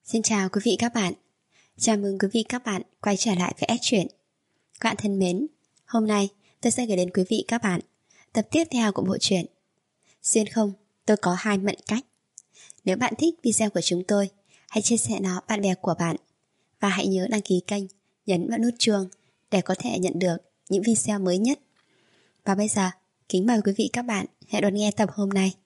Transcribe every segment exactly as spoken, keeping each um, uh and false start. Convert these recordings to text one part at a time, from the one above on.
Xin chào quý vị các bạn. Chào mừng quý vị các bạn quay trở lại với S Truyện. Các bạn thân mến, hôm nay tôi sẽ gửi đến quý vị các bạn tập tiếp theo của bộ truyện Xuyên không, tôi có hai mệnh cách. Nếu bạn thích video của chúng tôi, hãy chia sẻ nó bạn bè của bạn và hãy nhớ đăng ký kênh, nhấn vào nút chuông để có thể nhận được những video mới nhất. Và bây giờ, kính mời quý vị các bạn hãy đón nghe tập hôm nay.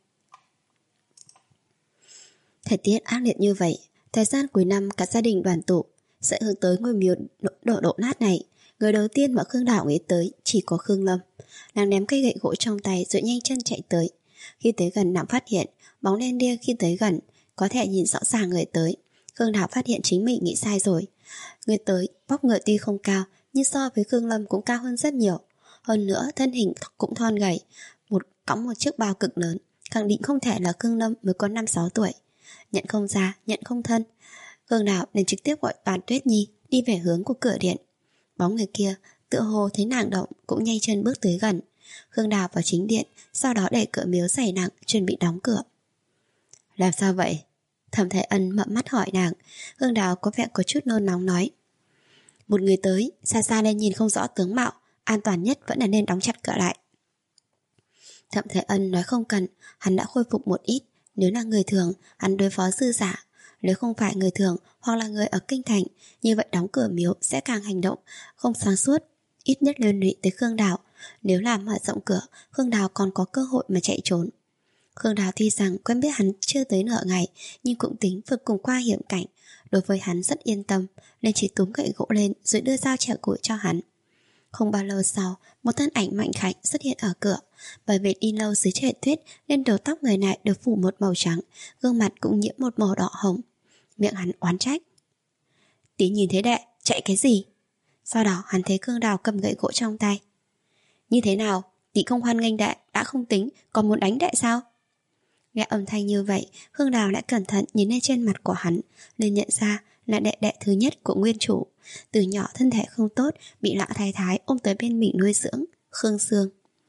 Thời tiết ác liệt như vậy, thời gian cuối năm cả gia đình đoàn tụ sẽ hướng tới ngôi miếu đổ, đổ đổ nát này. Người đầu tiên mà Khương Đào nghĩ tới chỉ có Khương Lâm. Nàng ném cây gậy gỗ trong tay rồi nhanh chân chạy tới. Khi tới gần nàng phát hiện bóng đen đia khi tới gần có thể nhìn rõ ràng người tới. Khương Đào phát hiện chính mình nghĩ sai rồi. Người tới vóc người tuy không cao nhưng so với Khương Lâm cũng cao hơn rất nhiều. Hơn nữa thân hình cũng thon gầy, một cõng một chiếc bao cực lớn, khẳng định không thể là Khương Lâm mới có năm sáu tuổi. Nhận không ra, nhận không thân, Khương Đào nên trực tiếp gọi Toàn Tuyết Nhi đi về hướng của cửa điện. Bóng người kia tựa hồ thấy nàng động cũng nhanh chân bước tới gần. Khương Đào vào chính điện, sau đó đẩy cửa miếu dày nặng chuẩn bị đóng cửa. Làm sao vậy? Thẩm Thái Ân mậm mắt hỏi nàng. Khương Đào có vẻ có chút nôn nóng nói: Một người tới, xa xa nên nhìn không rõ tướng mạo, an toàn nhất vẫn là nên đóng chặt cửa lại. Thẩm Thái Ân nói không cần, hắn đã khôi phục một ít. Nếu là người thường, hắn đối phó dư giả. Nếu không phải người thường hoặc là người ở kinh thành, như vậy đóng cửa miếu sẽ càng hành động không sáng suốt, ít nhất liên lụy tới Khương Đào. Nếu làm mở rộng cửa, Khương Đào còn có cơ hội mà chạy trốn. Khương Đào tuy rằng quen biết hắn chưa tới nửa ngày, nhưng cũng tính vượt cùng qua hiểm cảnh. Đối với hắn rất yên tâm, nên chỉ túm gậy gỗ lên rồi đưa dao chẻ củi cho hắn. Không bao lâu sau, một thân ảnh mạnh khảnh xuất hiện ở cửa. Bởi vì đi lâu dưới trời tuyết nên đầu tóc người này được phủ một màu trắng, gương mặt cũng nhiễm một màu đỏ hồng. Miệng hắn oán trách: Tí nhìn thấy đệ, chạy cái gì? Sau đó hắn thấy Khương Đào cầm gậy gỗ trong tay. Như thế nào? Tí không hoan nghênh đệ đã không tính, còn muốn đánh đệ sao? Nghe âm thanh như vậy, Khương Đào lại cẩn thận nhìn lên trên mặt của hắn, nên nhận ra là đệ đệ thứ nhất của nguyên chủ. Từ nhỏ thân thể không tốt, bị lão thái thái ôm tới bên mình nuôi dưỡng, Khương Sương.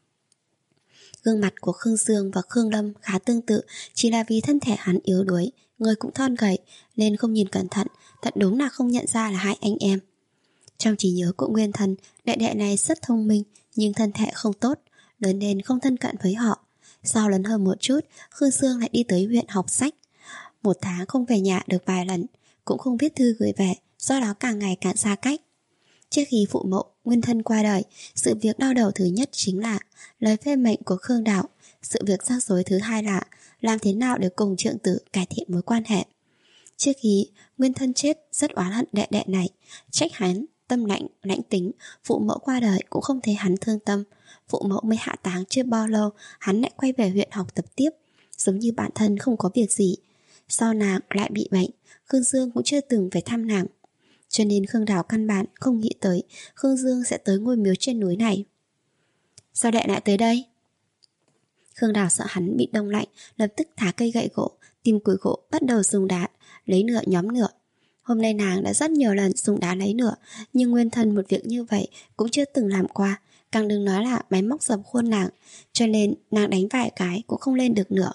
Gương mặt của Khương Sương và Khương Lâm khá tương tự, chỉ là vì thân thể hắn yếu đuối, người cũng thon gầy, nên không nhìn cẩn thận, thật đúng là không nhận ra là hai anh em. Trong trí nhớ của nguyên thần, đệ đệ này rất thông minh, nhưng thân thể không tốt, lớn nên không thân cận với họ. Sau lớn hơn một chút, Khương Sương lại đi tới huyện học sách. Một tháng không về nhà được vài lần, cũng không viết thư gửi về, do đó càng ngày càng xa cách. Trước khi phụ mẫu nguyên thân qua đời, sự việc đau đầu thứ nhất chính là lời phê mệnh của Khương Đào. Sự việc rắc rối thứ hai là làm thế nào để cùng trượng tử cải thiện mối quan hệ. Trước khi nguyên thân chết, rất oán hận đệ đệ này, trách hắn tâm lạnh, lãnh tính. Phụ mẫu qua đời cũng không thấy hắn thương tâm. Phụ mẫu mới hạ táng chưa bao lâu, hắn lại quay về huyện học tập tiếp, giống như bản thân không có việc gì. Sau nàng lại bị bệnh, Khương Dương cũng chưa từng về thăm nàng, cho nên Khương Đào căn bản không nghĩ tới Khương Dương sẽ tới ngôi miếu trên núi này. Sao đệ lại tới đây? Khương Đào sợ hắn bị đông lạnh, lập tức thả cây gậy gỗ, tìm củi gỗ, bắt đầu dùng đá lấy nửa nhóm nửa. Hôm nay nàng đã rất nhiều lần dùng đá lấy nửa, nhưng nguyên thân một việc như vậy cũng chưa từng làm qua, càng đừng nói là máy móc dập khuôn nàng, cho nên nàng đánh vài cái cũng không lên được nửa.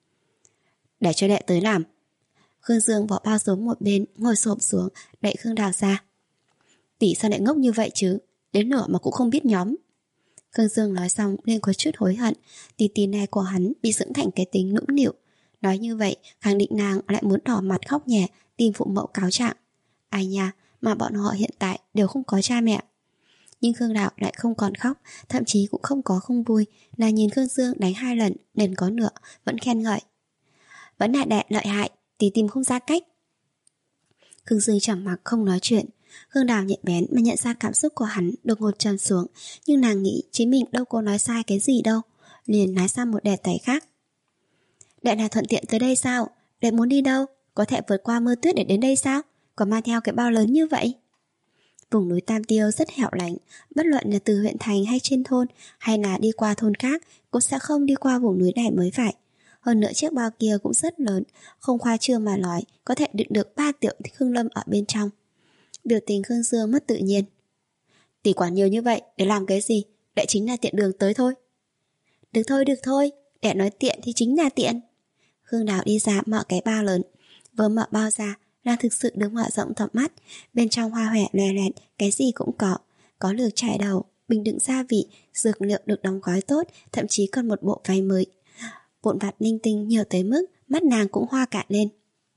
Để cho đệ tới làm. Khương Dương bỏ bao xuống một bên, ngồi xổm xuống, đẩy Khương Đào ra. Tỷ sao lại ngốc như vậy chứ, đến nửa mà cũng không biết nhóm. Khương Dương nói xong nên có chút hối hận. Tỷ tỷ này của hắn bị dưỡng thành cái tính nũng nịu. Nói như vậy khẳng định nàng lại muốn đỏ mặt khóc nhè, tìm phụ mẫu cáo trạng. Ai nha, mà bọn họ hiện tại đều không có cha mẹ. Nhưng Khương Đào lại không còn khóc, thậm chí cũng không có không vui. Nàng nhìn Khương Dương đánh hai lần nên có nửa, vẫn khen ngợi. Vẫn là đệ lợi hại, tỷ tìm không ra cách. Khương Dương trầm mặc không nói chuyện. Khương Đào nhạy bén mà nhận ra cảm xúc của hắn đột ngột trầm xuống, nhưng nàng nghĩ chính mình đâu có nói sai cái gì đâu, liền nói sang một đề tài khác. Đệ là thuận tiện tới đây sao? Đệ muốn đi đâu? Có thể vượt qua mưa tuyết để đến đây sao? Còn mang theo cái bao lớn như vậy? Vùng núi Tam Tiêu rất hẻo lánh, bất luận là từ huyện thành hay trên thôn, hay là đi qua thôn khác, cũng sẽ không đi qua vùng núi này mới phải. Hơn nữa chiếc bao kia cũng rất lớn, không khoa trương mà nói, có thể đựng được ba tiểu Khương Lâm ở bên trong. Biểu tình Khương Dương mất tự nhiên. Tỷ quản nhiều như vậy để làm cái gì? Đệ chính là tiện đường tới thôi. Được thôi, được thôi, đệ nói tiện thì chính là tiện. Khương Đào đi ra mở cái bao lớn, vừa mở bao ra Nàng thực sự đứng mở rộng tầm mắt. Bên trong hoa hòe lè lẹt, cái gì cũng có. Có lược trải đầu, bình đựng gia vị, dược liệu được đóng gói tốt, thậm chí còn một bộ váy mới. Vụn vặt linh tinh nhiều tới mức mắt nàng cũng hoa cả lên.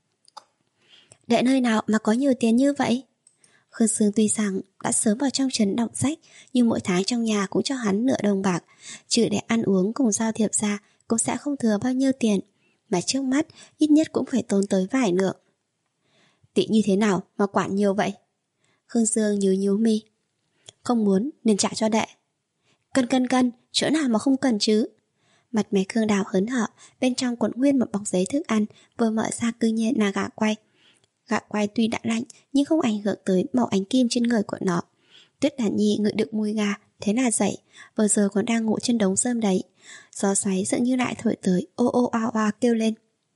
Đệ nơi nào mà có nhiều tiền như vậy? Khương Sương tuy rằng đã sớm vào trong trấn đọc sách, nhưng mỗi tháng trong nhà cũng cho hắn nửa đồng bạc, trừ để ăn uống cùng giao thiệp ra cũng sẽ không thừa bao nhiêu tiền, mà trước mắt ít nhất cũng phải tốn tới vài lượng. Tỷ như thế nào mà quản nhiều vậy? Khương Sương nhíu nhíu mi. Không muốn nên trả cho đệ. Cân cân cân, chỗ nào mà không cần chứ? Mặt mày Khương Đào hớn hở, bên trong cuộn nguyên một bọc giấy thức ăn, vừa mở ra cư nhiên là gà quay. Gà quay tuy đã lạnh nhưng không ảnh hưởng tới màu ánh kim trên người của nó. Tuyết Đàn Nhi ngửi được mùi gà, thế là dậy, vừa rồi còn đang ngủ trên đống rơm đấy. Gió xoáy dường như lại thổi tới, ô ô oa oa kêu lên.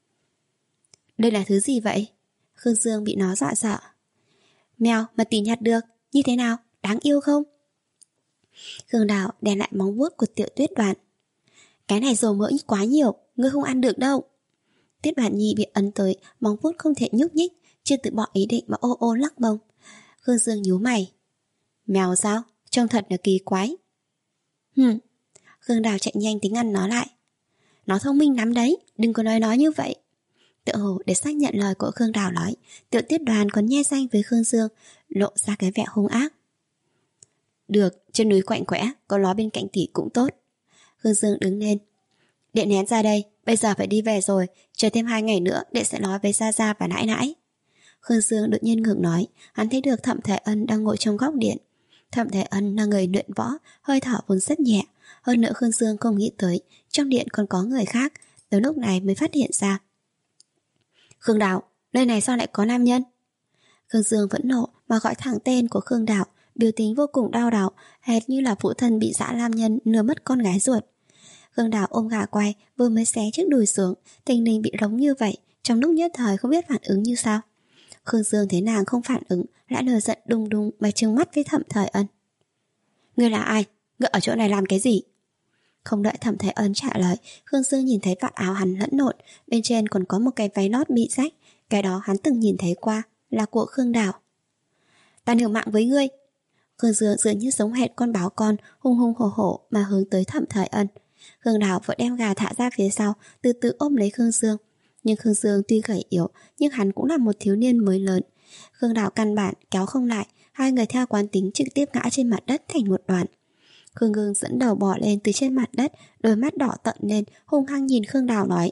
Đây là thứ gì vậy? Khương Dương bị nó dọa sợ. Mèo mà tỷ nhặt được, như thế nào, đáng yêu không? Khương Đào đè lại móng vuốt của Tiểu Tuyết Đoàn. Cái này dầu mỡ quá nhiều, ngươi không ăn được đâu. Tuyết Đoàn Nhi bị ấn tới, móng vuốt không thể nhúc nhích, chưa từ bỏ ý định mà ô ô lắc mông. Khương Dương nhíu mày. Mèo sao? Trông thật là kỳ quái. Hừm. Khương Đào chạy nhanh tính ngăn nó lại. Nó thông minh lắm đấy, đừng có nói nó như vậy. Tự hồ để xác nhận lời của Khương Đào nói, Tiểu Tuyết Đoàn còn nhe răng với Khương Dương, lộ ra cái vẻ hung ác. Được, trên núi quạnh quẽ, có nó bên cạnh tỷ cũng tốt. Khương Dương đứng lên. Đệ nén ra đây, bây giờ phải đi về rồi, chờ thêm hai ngày nữa đệ sẽ nói với Gia Gia và nãi nãi. Khương Dương đột nhiên ngừng nói, hắn thấy được Thẩm Thể Ân đang ngồi trong góc điện. Thẩm Thể Ân là người luyện võ, hơi thở vốn rất nhẹ. Hơn nữa Khương Dương không nghĩ tới trong điện còn có người khác, tới lúc này mới phát hiện ra. Khương Đào, nơi này sao lại có nam nhân? Khương Dương vẫn nộ mà gọi thẳng tên của Khương Đào, biểu tình vô cùng đau đầu, hệt như là phụ thân bị dã nam nhân lừa mất con gái ruột. Khương Đào ôm gà quay, vừa mới xé chiếc đùi xuống, tình hình bị rống như vậy, trong lúc nhất thời không biết phản ứng như sao. Khương Dương thấy nàng không phản ứng, lại nổi giận đùng đùng mà trừng mắt với Thẩm Thời Ân. Ngươi là ai? Ngươi ở chỗ này làm cái gì? Không đợi Thẩm Thời Ân trả lời, Khương Dương nhìn thấy vạt áo hắn lẫn lộn, bên trên còn có một cái váy lót bị rách, cái đó hắn từng nhìn thấy qua, là của Khương Đào. Ta liều mạng với ngươi. Khương Dương dường như giống hệt con báo con, hung hung hổ hổ mà hướng tới Thẩm Thời Ân. Khương Đào vội đem gà thả ra phía sau, từ từ ôm lấy Khương Dương. Nhưng Khương Dương tuy gầy yếu, nhưng hắn cũng là một thiếu niên mới lớn. Khương Đào căn bản kéo không lại, hai người theo quán tính trực tiếp ngã trên mặt đất thành một đoạn. Khương Ngưng dẫn đầu bò lên từ trên mặt đất, đôi mắt đỏ tận lên, hung hăng nhìn Khương Đào nói.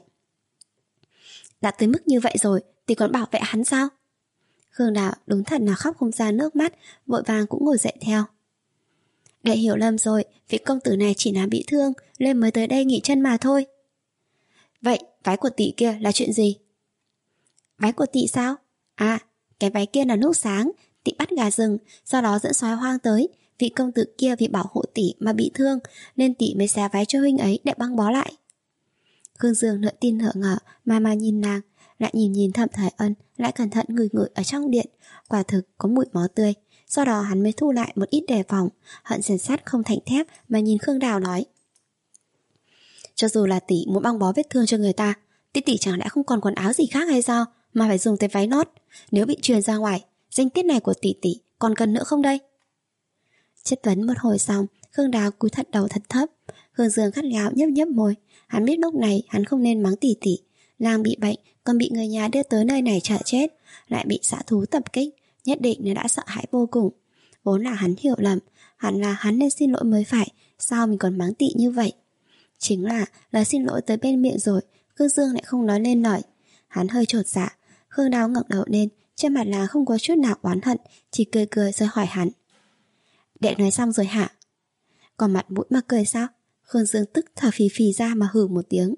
Đã tới mức như vậy rồi, thì còn bảo vệ hắn sao? Khương Đào đúng thật là khóc không ra nước mắt, vội vàng cũng ngồi dậy theo. Đệ hiểu lầm rồi, vị công tử này chỉ là bị thương, nên mới tới đây nghỉ chân mà thôi. Vậy, váy của tỷ kia là chuyện gì? Váy của tỷ sao? À, cái váy kia là lúc sáng, tỷ bắt gà rừng, sau đó dẫn sói hoang tới. Vị công tử kia vì bảo hộ tỷ mà bị thương, nên tỷ mới xé váy cho huynh ấy để băng bó lại. Khương Dương nửa tin nửa ngờ mà mà nhìn nàng, lại nhìn nhìn Thẩm Thời Ân, lại cẩn thận ngửi ngửi ở trong điện, quả thực có mùi máu tươi. Sau đó hắn mới thu lại một ít đề phòng, hận rèn sắt không thành thép mà nhìn Khương Đào nói. Cho dù là tỷ muốn băng bó vết thương cho người ta, tỷ tỷ chẳng lẽ không còn quần áo gì khác hay sao mà phải dùng tới váy lót? Nếu bị truyền ra ngoài, danh tiết này của tỷ tỷ còn cần nữa không đây? Chất vấn một hồi xong, Khương Đào cúi thật đầu thật thấp. Khương Dương gắt gao nhấp nhấp môi. Hắn biết lúc này hắn không nên mắng tỷ tỷ. Nàng bị bệnh, còn bị người nhà đưa tới nơi này chờ chết, lại bị dã thú tập kích, nhất định là đã sợ hãi vô cùng. Vốn là hắn hiểu lầm, hẳn là hắn nên xin lỗi mới phải, sao mình còn mắng tỷ như vậy? Chính là lời xin lỗi tới bên miệng rồi, Khương Dương lại không nói lên lời. Hắn hơi chột dạ. Khương Đào ngẩng đầu lên, trên mặt là không có chút nào oán hận, chỉ cười cười rồi hỏi hắn. Đệ nói xong rồi hả? Còn mặt mũi mà cười sao? Khương Dương tức thở phì phì ra mà hừ một tiếng.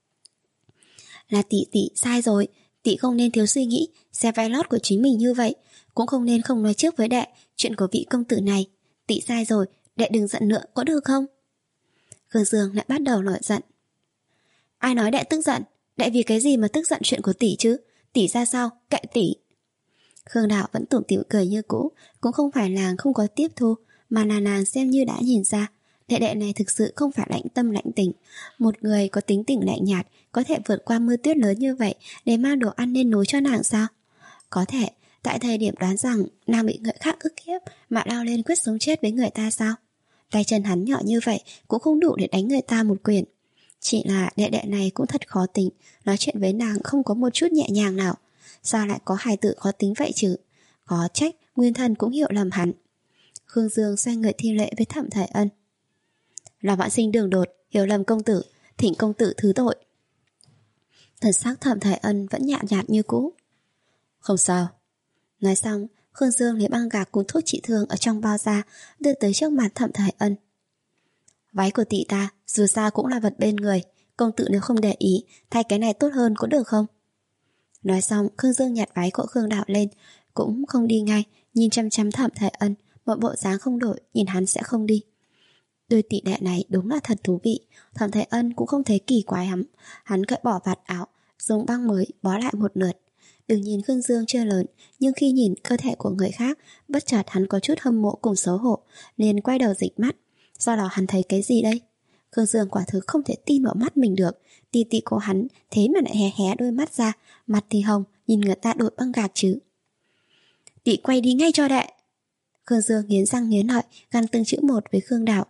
Là tỷ tỷ sai rồi, tỷ không nên thiếu suy nghĩ, xe vai lót của chính mình như vậy, cũng không nên không nói trước với đệ chuyện của vị công tử này. Tỷ sai rồi, đệ đừng giận nữa, có được không? Khương Dương lại bắt đầu nổi giận. Ai nói đệ tức giận? Đệ vì cái gì mà tức giận chuyện của tỷ chứ? Tỷ ra sao? Kệ tỷ. Khương Đạo vẫn tủm tỉm cười như cũ, cũng không phải là không có tiếp thu, mà là nàng xem như đã nhìn ra đệ đệ này thực sự không phải lạnh tâm lạnh tình. Một người có tính tình lạnh nhạt có thể vượt qua mưa tuyết lớn như vậy để mang đồ ăn lên núi cho nàng sao? Có thể tại thời điểm đoán rằng nàng bị người khác ức hiếp mà lao lên quyết sống chết với người ta sao? Tay chân hắn nhỏ như vậy cũng không đủ để đánh người ta một quyền. Chỉ là đệ đệ này cũng thật khó tính, nói chuyện với nàng không có một chút nhẹ nhàng nào. Sao lại có hài tử khó tính vậy chứ? Có trách Nguyên Thần cũng hiểu lầm hắn. Khương Dương xoay người thi lễ với Thẩm Thời Ân. Là vãn sinh đường đột, hiểu lầm công tử, thỉnh công tử thứ tội. Thần sắc Thẩm Thời Ân vẫn nhạt nhạt như cũ. Không sao. Nói xong, Khương Dương lấy băng gạc cùng thuốc trị thương ở trong bao ra, đưa tới trước mặt Thẩm Thời Ân. Váy của tỷ ta dù sao cũng là vật bên người, công tử nếu không để ý, thay cái này tốt hơn có được không? Nói xong, Khương Dương nhặt váy của Khương Đạo lên, cũng không đi ngay, nhìn chăm chăm Thẩm Thời Ân, một bộ dáng không đổi, nhìn hắn sẽ không đi. Đôi tỷ đệ này đúng là thật thú vị. Thẩm Thời Ân cũng không thấy kỳ quái lắm. Hắn cởi bỏ vạt áo, dùng băng mới bó lại một lượt. Đừng nhìn Khương Dương chưa lớn, nhưng khi nhìn cơ thể của người khác, bất chợt hắn có chút hâm mộ cùng xấu hổ, liền quay đầu dịch mắt. Do đó hắn thấy cái gì đây? Khương Dương quả thực không thể tin vào mắt mình được. Tỷ tỷ của hắn thế mà lại hé hé đôi mắt ra, mặt thì hồng, nhìn người ta đội băng gạc chứ. Tỷ quay đi ngay cho đệ. Khương Dương nghiến răng nghiến lợi, gằn từng chữ một với Khương Đào.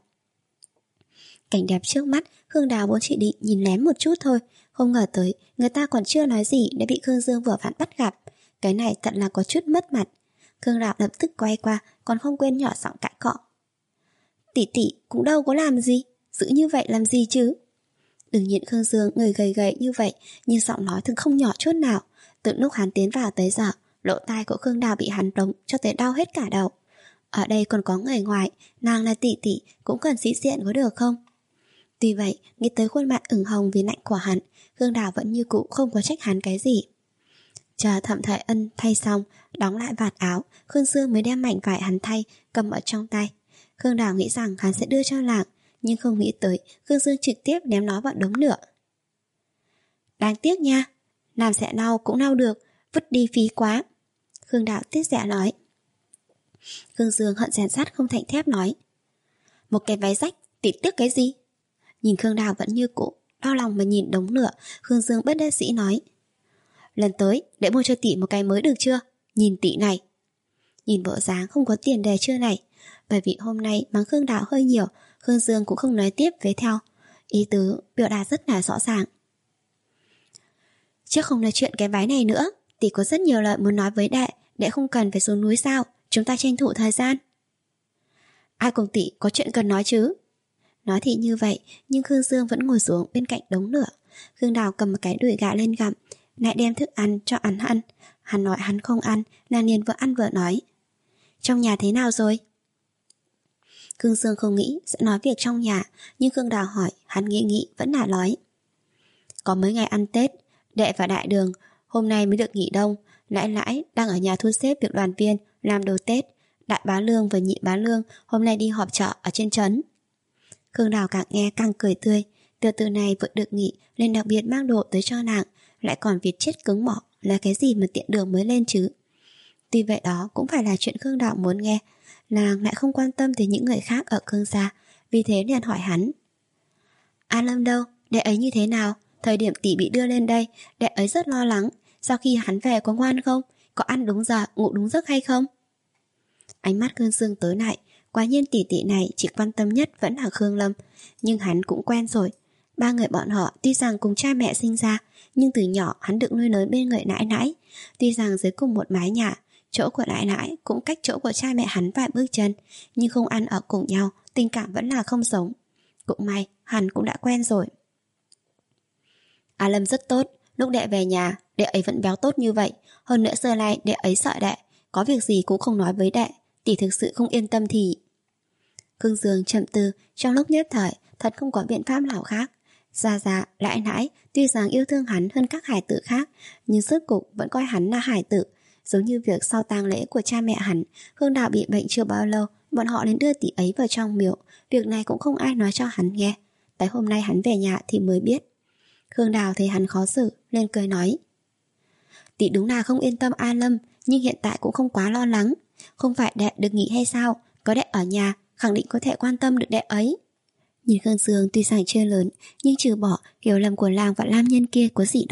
Cảnh đẹp trước mắt, Khương Đào vốn chỉ định nhìn lén một chút thôi, không ngờ tới người ta còn chưa nói gì đã bị Khương Dương vừa vặn bắt gặp. Cái này thật là có chút mất mặt. Khương Đào lập tức quay qua, còn không quên nhỏ giọng cãi cọ. Tỷ tỷ cũng đâu có làm gì, giữ như vậy làm gì chứ? Đừng nhìn Khương Dương người gầy gầy như vậy, nhưng giọng nói thường không nhỏ chút nào. Từ lúc hắn tiến vào tới giờ, lỗ tai của Khương Đào bị hắn đống cho tới đau hết cả đầu. Ở đây còn có người ngoài, nàng là tỷ tỷ cũng cần sĩ diện có được không? Tuy vậy, nghĩ tới khuôn mặt ửng hồng vì lạnh của hắn, Khương Đào vẫn như cũ không có trách hắn cái gì. Chờ Thẩm Thời Ân thay xong, đóng lại vạt áo, Khương Dương mới đem mảnh vải hắn thay cầm ở trong tay. Khương Đào nghĩ rằng hắn sẽ đưa cho nàng, nhưng không nghĩ tới Khương Dương trực tiếp ném nó vào đống lửa. Đáng tiếc nha, làm sẽ lau cũng lau được, vứt đi phí quá. Khương Đào tiếc rẻ nói. Khương Dương hận rèn sắt không thành thép nói. Một cái váy rách, tỷ tiếc cái gì? Nhìn Khương Đào vẫn như cũ, đau lòng mà nhìn đống lửa, Khương Dương bất đắc dĩ nói. Lần tới, để mua cho tỷ một cái mới được chưa? Nhìn tỷ này. Nhìn bộ dáng không có tiền đề chưa này. Bởi vì hôm nay mắng Khương Đào hơi nhiều, Khương Dương cũng không nói tiếp với theo. Ý tứ biểu đạt rất là rõ ràng. Trước không nói chuyện cái váy này nữa, tỷ có rất nhiều lời muốn nói với đệ, đệ không cần phải xuống núi sao, chúng ta tranh thủ thời gian. Ai cùng tỷ có chuyện cần nói chứ? Nói thì như vậy, nhưng Khương Dương vẫn ngồi xuống bên cạnh đống lửa. Khương Đào cầm một cái đùi gà lên gặm, lại đem thức ăn cho hắn ăn. Hắn nói hắn không ăn, nàng liền vừa ăn vừa nói. Trong nhà thế nào rồi? Khương Dương không nghĩ sẽ nói việc trong nhà, nhưng Khương Đào hỏi, hắn nghĩ nghĩ vẫn là nói. Có mấy ngày ăn Tết, đệ và đại đường, hôm nay mới được nghỉ đông, lãi lãi đang ở nhà thu xếp việc đoàn viên, làm đồ Tết. Đại bá Lương và nhị bá Lương hôm nay đi họp chợ ở trên trấn. Khương Đào càng nghe càng cười tươi. Tiểu tử này vừa được nghỉ nên đặc biệt mang đồ tới cho nàng, lại còn việc chết cứng mỏ, là cái gì mà tiện đường mới lên chứ. Tuy vậy đó cũng phải là chuyện Khương Đào muốn nghe. Nàng lại không quan tâm tới những người khác ở Khương gia, vì thế liền hỏi hắn. An Lâm đâu? Đệ ấy như thế nào? Thời điểm tỷ bị đưa lên đây, đệ ấy rất lo lắng. Sau khi hắn về có ngoan không? Có ăn đúng giờ, ngủ đúng giấc hay không? Ánh mắt Khương Dương tối lại. Quả nhiên tỷ tỷ này chỉ quan tâm nhất vẫn là Khương Lâm, nhưng hắn cũng quen rồi. Ba người bọn họ tuy rằng cùng cha mẹ sinh ra, nhưng từ nhỏ hắn được nuôi lớn bên người nãi nãi. Tuy rằng dưới cùng một mái nhà, chỗ của nãi nãi cũng cách chỗ của cha mẹ hắn vài bước chân, nhưng không ăn ở cùng nhau, tình cảm vẫn là không giống. Cũng may hắn cũng đã quen rồi. A Lâm rất tốt, lúc đệ về nhà, đệ ấy vẫn béo tốt như vậy. Hơn nữa xưa nay đệ ấy sợ đệ, có việc gì cũng không nói với đệ. Tỷ thực sự không yên tâm thì... Khương Dương chậm từ, trong lúc nhất thời thật không có biện pháp nào khác. Gia Gia, lãi nãi tuy rằng yêu thương hắn hơn các hải tử khác, nhưng rốt cục vẫn coi hắn là hải tử. Giống như việc sau tang lễ của cha mẹ hắn, Khương Đào bị bệnh chưa bao lâu, bọn họ đến đưa tỷ ấy vào trong miệu. Việc này cũng không ai nói cho hắn nghe. Tới hôm nay hắn về nhà thì mới biết. Khương Đào thấy hắn khó xử, lên cười nói. Tỷ đúng là không yên tâm An Lâm, nhưng hiện tại cũng không quá lo lắng. Không phải đệ được nghỉ hay sao? Có đệ ở nhà, khẳng định có thể quan tâm được đệ ấy. Nhìn Khương Dương tuy rằng chưa lớn, nhưng trừ bỏ hiểu lầm của làng và Lam Nhân kia có gì đó,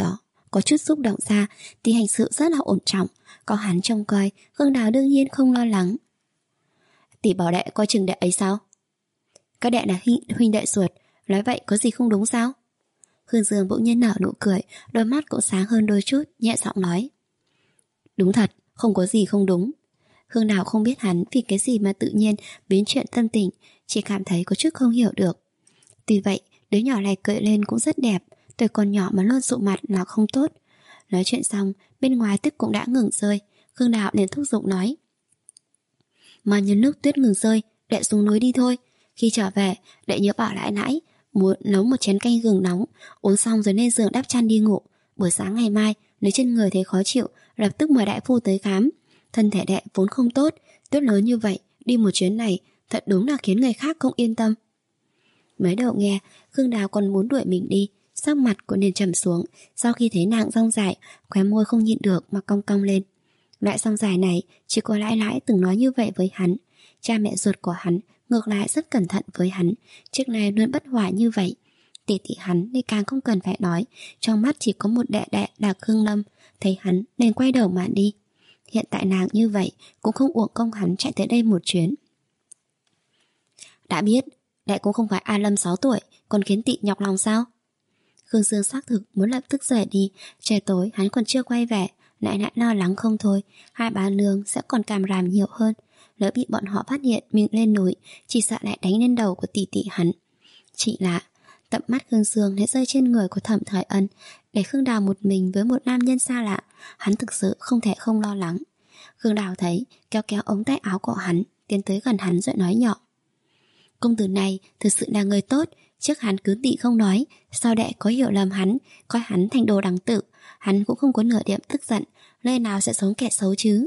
có chút xúc động ra thì hành sự rất là ổn trọng. Có hắn trông coi, Khương Đào đương nhiên không lo lắng. Tỷ bảo đệ coi chừng đệ ấy sao? Các đệ là huynh, huynh đệ ruột, nói vậy có gì không đúng sao? Khương Dương bỗng nhiên nở nụ cười, đôi mắt cũng sáng hơn đôi chút, nhẹ giọng nói. Đúng thật, không có gì không đúng. Khương Đào không biết hắn vì cái gì mà tự nhiên biến chuyện tâm tình, chỉ cảm thấy có chút không hiểu được. Tuy vậy, đứa nhỏ này cười lên cũng rất đẹp, tuổi còn nhỏ mà luôn sụ mặt là không tốt. Nói chuyện xong, bên ngoài tuyết cũng đã ngừng rơi. Khương Đào liền thúc giục nói. Mà nhân lúc tuyết ngừng rơi, đệ xuống núi đi thôi. Khi trở về, đệ nhớ bảo lại nãy muốn nấu một chén canh gừng nóng, uống xong rồi lên giường đắp chăn đi ngủ. Buổi sáng ngày mai, nếu trên người thấy khó chịu, lập tức mời đại phu tới khám. Thân thể đệ vốn không tốt, tuyết lớn như vậy, đi một chuyến này thật đúng là khiến người khác không yên tâm. Mới đầu nghe, Khương Đào còn muốn đuổi mình đi, sắc mặt của liền trầm xuống. Sau khi thấy nàng rong dài, khóe môi không nhịn được mà cong cong lên. Loại rong dài này chỉ có Lãi Lãi từng nói như vậy với hắn. Cha mẹ ruột của hắn ngược lại rất cẩn thận với hắn, trước này luôn bất hòa như vậy. Tỷ tỷ hắn thì càng không cần phải nói, trong mắt chỉ có một đệ đệ là Khương Lâm. Thấy hắn nên quay đầu mà đi. Hiện tại nàng như vậy cũng không uổng công hắn chạy tới đây một chuyến. Đã biết, đệ cũng không phải A Lâm sáu tuổi, còn khiến tị nhọc lòng sao? Khương Dương xác thực muốn lập tức rời đi. Trời tối hắn còn chưa quay về, lại lại lo lắng không thôi. Hai bà nương sẽ còn càm ràm nhiều hơn. Lỡ bị bọn họ phát hiện mình lên núi, chỉ sợ lại đánh lên đầu của tỷ tỷ hắn. Chỉ là tầm mắt Khương Dương lại rơi trên người của Thẩm Thời Ân. Để Khương Đào một mình với một nam nhân xa lạ, hắn thực sự không thể không lo lắng. Khương Đào thấy, kéo kéo ống tay áo của hắn, tiến tới gần hắn rồi nói nhỏ. Công tử này thực sự là người tốt. Trước hắn cứ tị không nói, sau đệ có hiểu lầm hắn, coi hắn thành đồ đắng tự. Hắn cũng không có nửa điểm tức giận, nơi nào sẽ sống kẻ xấu chứ.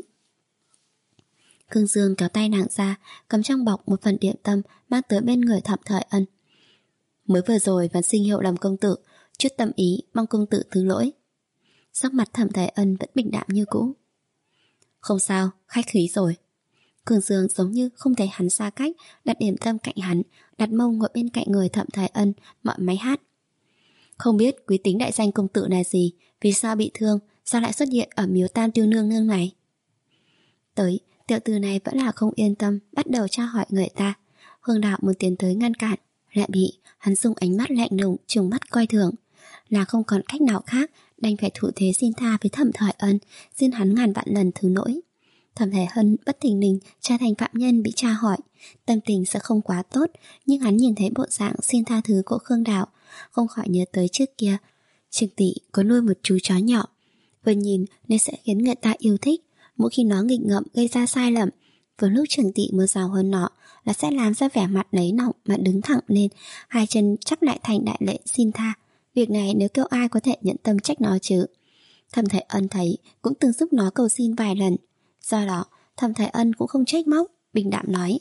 Khương Dương kéo tay nàng ra, cầm trong bọc một phần điểm tâm mang tới bên người Thẩm Thời Ân. Mới vừa rồi Văn Sinh hiểu lầm công tử, chút tâm ý, mong công tử thứ lỗi. Sắc mặt Thẩm Thời Ân vẫn bình đạm như cũ. Không sao, khách khí rồi. Khương Dương giống như không thấy hắn xa cách, đặt điểm tâm cạnh hắn, đặt mông ngồi bên cạnh người Thẩm Thời Ân, mở máy hát. Không biết quý tính đại danh công tử là gì, vì sao bị thương, sao lại xuất hiện ở miếu Tam Tiêu Nương Nương này? Tới, tiểu tử này vẫn là không yên tâm, bắt đầu tra hỏi người ta. Hương Đạo muốn tiến tới ngăn cản, lại bị hắn dùng ánh mắt lạnh lùng trừng mắt coi thường. Là không còn cách nào khác, đành phải thủ thế xin tha với Thẩm Thời Ân, xin hắn ngàn vạn lần thứ lỗi. Thẩm Thời Ân bất thình lình trở thành phạm nhân bị tra hỏi, tâm tình sẽ không quá tốt, nhưng hắn nhìn thấy bộ dạng xin tha thứ của Khương Đạo, không khỏi nhớ tới trước kia Trừng Tỷ có nuôi một chú chó nhỏ, vừa nhìn nên sẽ khiến người ta yêu thích. Mỗi khi nó nghịch ngợm gây ra sai lầm, vừa lúc Trừng Tỷ muốn giàu hơn nó là sẽ làm ra vẻ mặt nấy nọng mà đứng thẳng lên, hai chân chắp lại thành đại lễ xin tha. Việc này nếu kêu ai có thể nhận tâm trách nó chứ. Thẩm Thời Ân thấy cũng từng giúp nó cầu xin vài lần, do đó Thẩm Thời Ân cũng không trách móc, bình đạm nói.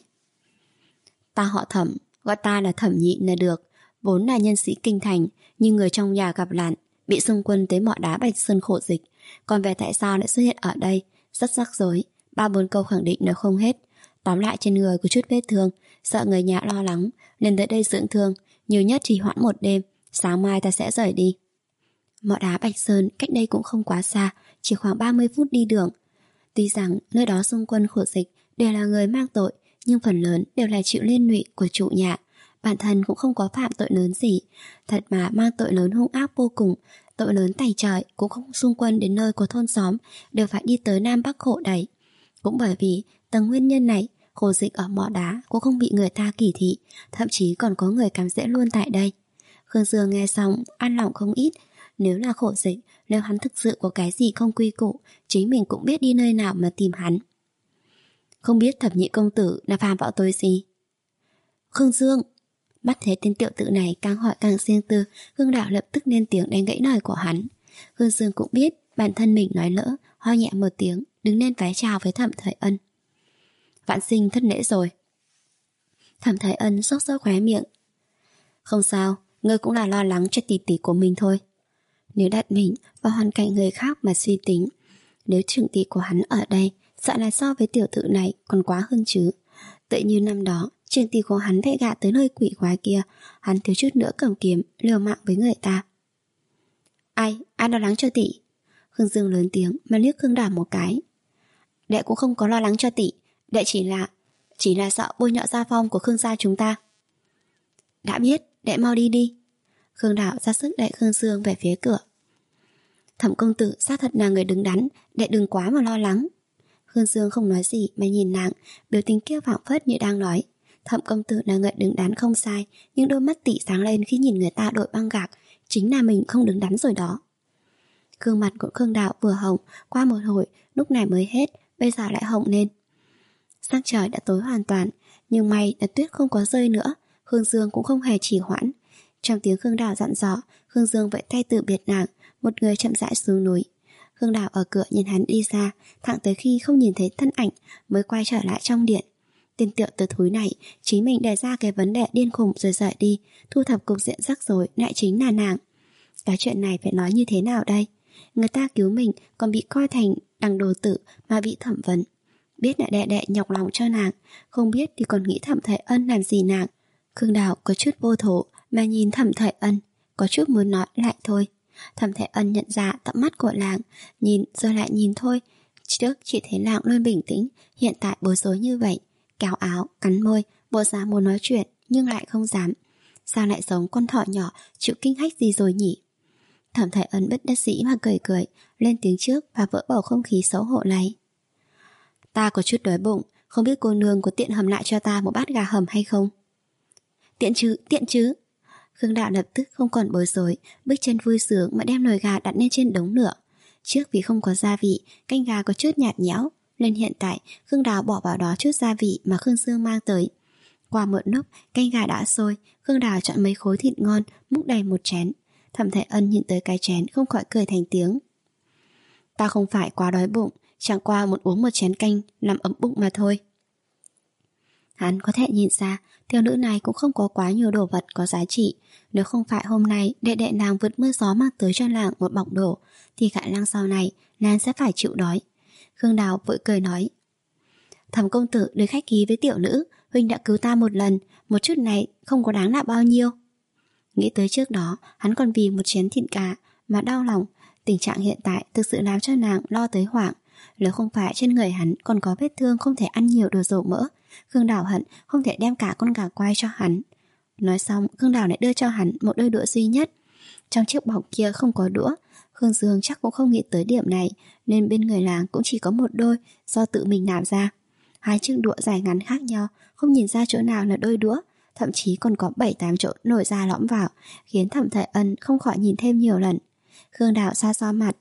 Ta họ Thẩm, gọi ta là Thẩm Nhị là được, vốn là nhân sĩ kinh thành, nhưng người trong nhà gặp nạn, bị xung quân tới mỏ đá Bạch Sơn khổ dịch. Còn về tại sao lại xuất hiện ở đây, rất rắc rối, ba bốn câu khẳng định nói không hết. Tóm lại trên người có chút vết thương, sợ người nhà lo lắng nên tới đây dưỡng thương, nhiều nhất trì hoãn một đêm, sáng mai ta sẽ rời đi. Mỏ đá Bạch Sơn cách đây cũng không quá xa, chỉ khoảng ba mươi phút đi đường. Tuy rằng nơi đó xung quân khổ dịch đều là người mang tội, nhưng phần lớn đều là chịu liên lụy của chủ nhà. Bản thân cũng không có phạm tội lớn gì, thật mà mang tội lớn hung ác vô cùng. Tội lớn tày trời cũng không xung quân đến nơi của thôn xóm, đều phải đi tới Nam Bắc khổ đẩy. Cũng bởi vì tầng nguyên nhân này, khổ dịch ở mỏ đá cũng không bị người ta kỳ thị, thậm chí còn có người cắm rễ luôn tại đây. Khương Dương nghe xong an lòng không ít. Nếu là khổ dịch, nếu hắn thực sự có cái gì không quy củ, chính mình cũng biết đi nơi nào mà tìm hắn. Không biết Thẩm Nhị công tử là phạm vào tội gì? Khương Dương bắt thấy tên tiểu tử này càng hỏi càng riêng tư, Khương Đạo lập tức lên tiếng đánh gãy lời của hắn. Khương Dương cũng biết bản thân mình nói lỡ, ho nhẹ một tiếng, đứng lên vái chào với Thẩm Thời Ân. Vạn sinh thất lễ rồi. Thẩm Thời Ân xốc xốc khóe miệng. Không sao, ngươi cũng là lo lắng cho tỷ tỷ của mình thôi. Nếu đặt mình vào hoàn cảnh người khác mà suy tính, nếu Trừng Tỷ của hắn ở đây, sợ là so với tiểu tử này còn quá hơn chứ. Tự như năm đó Trừng Tỷ của hắn phải gạ tới nơi quỷ quái kia, hắn thiếu chút nữa cầm kiếm liều mạng với người ta. Ai, ai lo lắng cho tỷ? Khương Dương lớn tiếng mà liếc Khương Đảo một cái. Đệ cũng không có lo lắng cho tỷ, đệ chỉ là Chỉ là sợ bôi nhọ gia phong của Khương gia chúng ta. Đã biết, đệ mau đi đi. Khương Đảo ra sức đẩy Khương Dương về phía cửa. Thẩm công tử xác thật là người đứng đắn, đệ đừng quá mà lo lắng. Khương Dương không nói gì mà nhìn nàng, biểu tình kia phảng phất như đang nói. Thẩm công tử là người đứng đắn không sai, nhưng đôi mắt tỷ sáng lên khi nhìn người ta đội băng gạc, chính là mình không đứng đắn rồi đó. Gương mặt của Khương Đảo vừa hồng, qua một hồi, lúc này mới hết, bây giờ lại hồng lên. Sắc trời đã tối hoàn toàn, nhưng may là tuyết không có rơi nữa. Khương Dương cũng không hề trì hoãn. Trong tiếng Khương Đảo dặn dò, Khương Dương vẫy tay từ biệt nàng, một người chậm rãi xuống núi. Khương Đảo ở cửa nhìn hắn đi ra, thẳng tới khi không nhìn thấy thân ảnh mới quay trở lại trong điện. Tên tiểu tử thúi này chính mình đề ra cái vấn đề điên khùng rồi rời đi, thu thập cục diện rắc rối lại chính là nàng. Cái chuyện này phải nói như thế nào đây? Người ta cứu mình còn bị coi thành đằng đồ tử mà bị thẩm vấn. Biết là đệ đệ nhọc lòng cho nàng, không biết thì còn nghĩ Thẩm Thời Ân làm gì nàng. Khương Đảo có chút vô thố mà nhìn Thẩm Thời Ân, có chút muốn nói lại thôi. Thẩm Thời Ân nhận ra tận mắt của nàng, nhìn rồi lại nhìn thôi. Trước chỉ thấy nàng luôn bình tĩnh, hiện tại bối rối như vậy, kéo áo, cắn môi, bộ dáng muốn nói chuyện nhưng lại không dám. Sao lại giống con thỏ nhỏ chịu kinh hách gì rồi nhỉ? Thẩm Thời Ân bất đắc dĩ mà cười cười, lên tiếng trước và vỡ bầu không khí xấu hổ này. Ta có chút đói bụng, không biết cô nương có tiện hầm lại cho ta một bát gà hầm hay không? Tiện chứ, tiện chứ. Khương Đạo lập tức không còn bối rối, bước chân vui sướng mà đem nồi gà đặt lên trên đống lửa. Trước vì không có gia vị, canh gà có chút nhạt nhẽo, nên hiện tại Khương Đào bỏ vào đó chút gia vị mà Khương Dương mang tới. Qua một lúc, canh gà đã sôi, Khương Đào chọn mấy khối thịt ngon, múc đầy một chén. Thẩm Thời Ân nhìn tới cái chén không khỏi cười thành tiếng. Ta không phải quá đói bụng, chẳng qua muốn uống một chén canh làm ấm bụng mà thôi. Hắn có thể nhìn ra thiếu nữ này cũng không có quá nhiều đồ vật có giá trị. Nếu không phải hôm nay đệ đệ nàng vượt mưa gió mang tới cho nàng một bọc đồ, thì khả năng sau này nàng sẽ phải chịu đói. Khương Đào vội cười nói, Thẩm công tử đừng khách khí với tiểu nữ, huynh đã cứu ta một lần, một chút này không có đáng là bao nhiêu. Nghĩ tới trước đó hắn còn vì một chén thịt gà mà đau lòng. Tình trạng hiện tại thực sự làm cho nàng lo tới hoảng. Nếu không phải trên người hắn còn có vết thương không thể ăn nhiều đồ dầu mỡ, Khương Đào hận không thể đem cả con gà quay cho hắn. Nói xong, Khương Đào lại đưa cho hắn một đôi đũa duy nhất. Trong chiếc bọc kia không có đũa. Khương Dương chắc cũng không nghĩ tới điểm này, nên bên người làng cũng chỉ có một đôi do tự mình làm ra. Hai chiếc đũa dài ngắn khác nhau, không nhìn ra chỗ nào là đôi đũa, thậm chí còn có bảy tám chỗ nổi ra lõm vào, khiến Thẩm Thời Ân không khỏi nhìn thêm nhiều lần. Khương Đào xoa xoa mặt.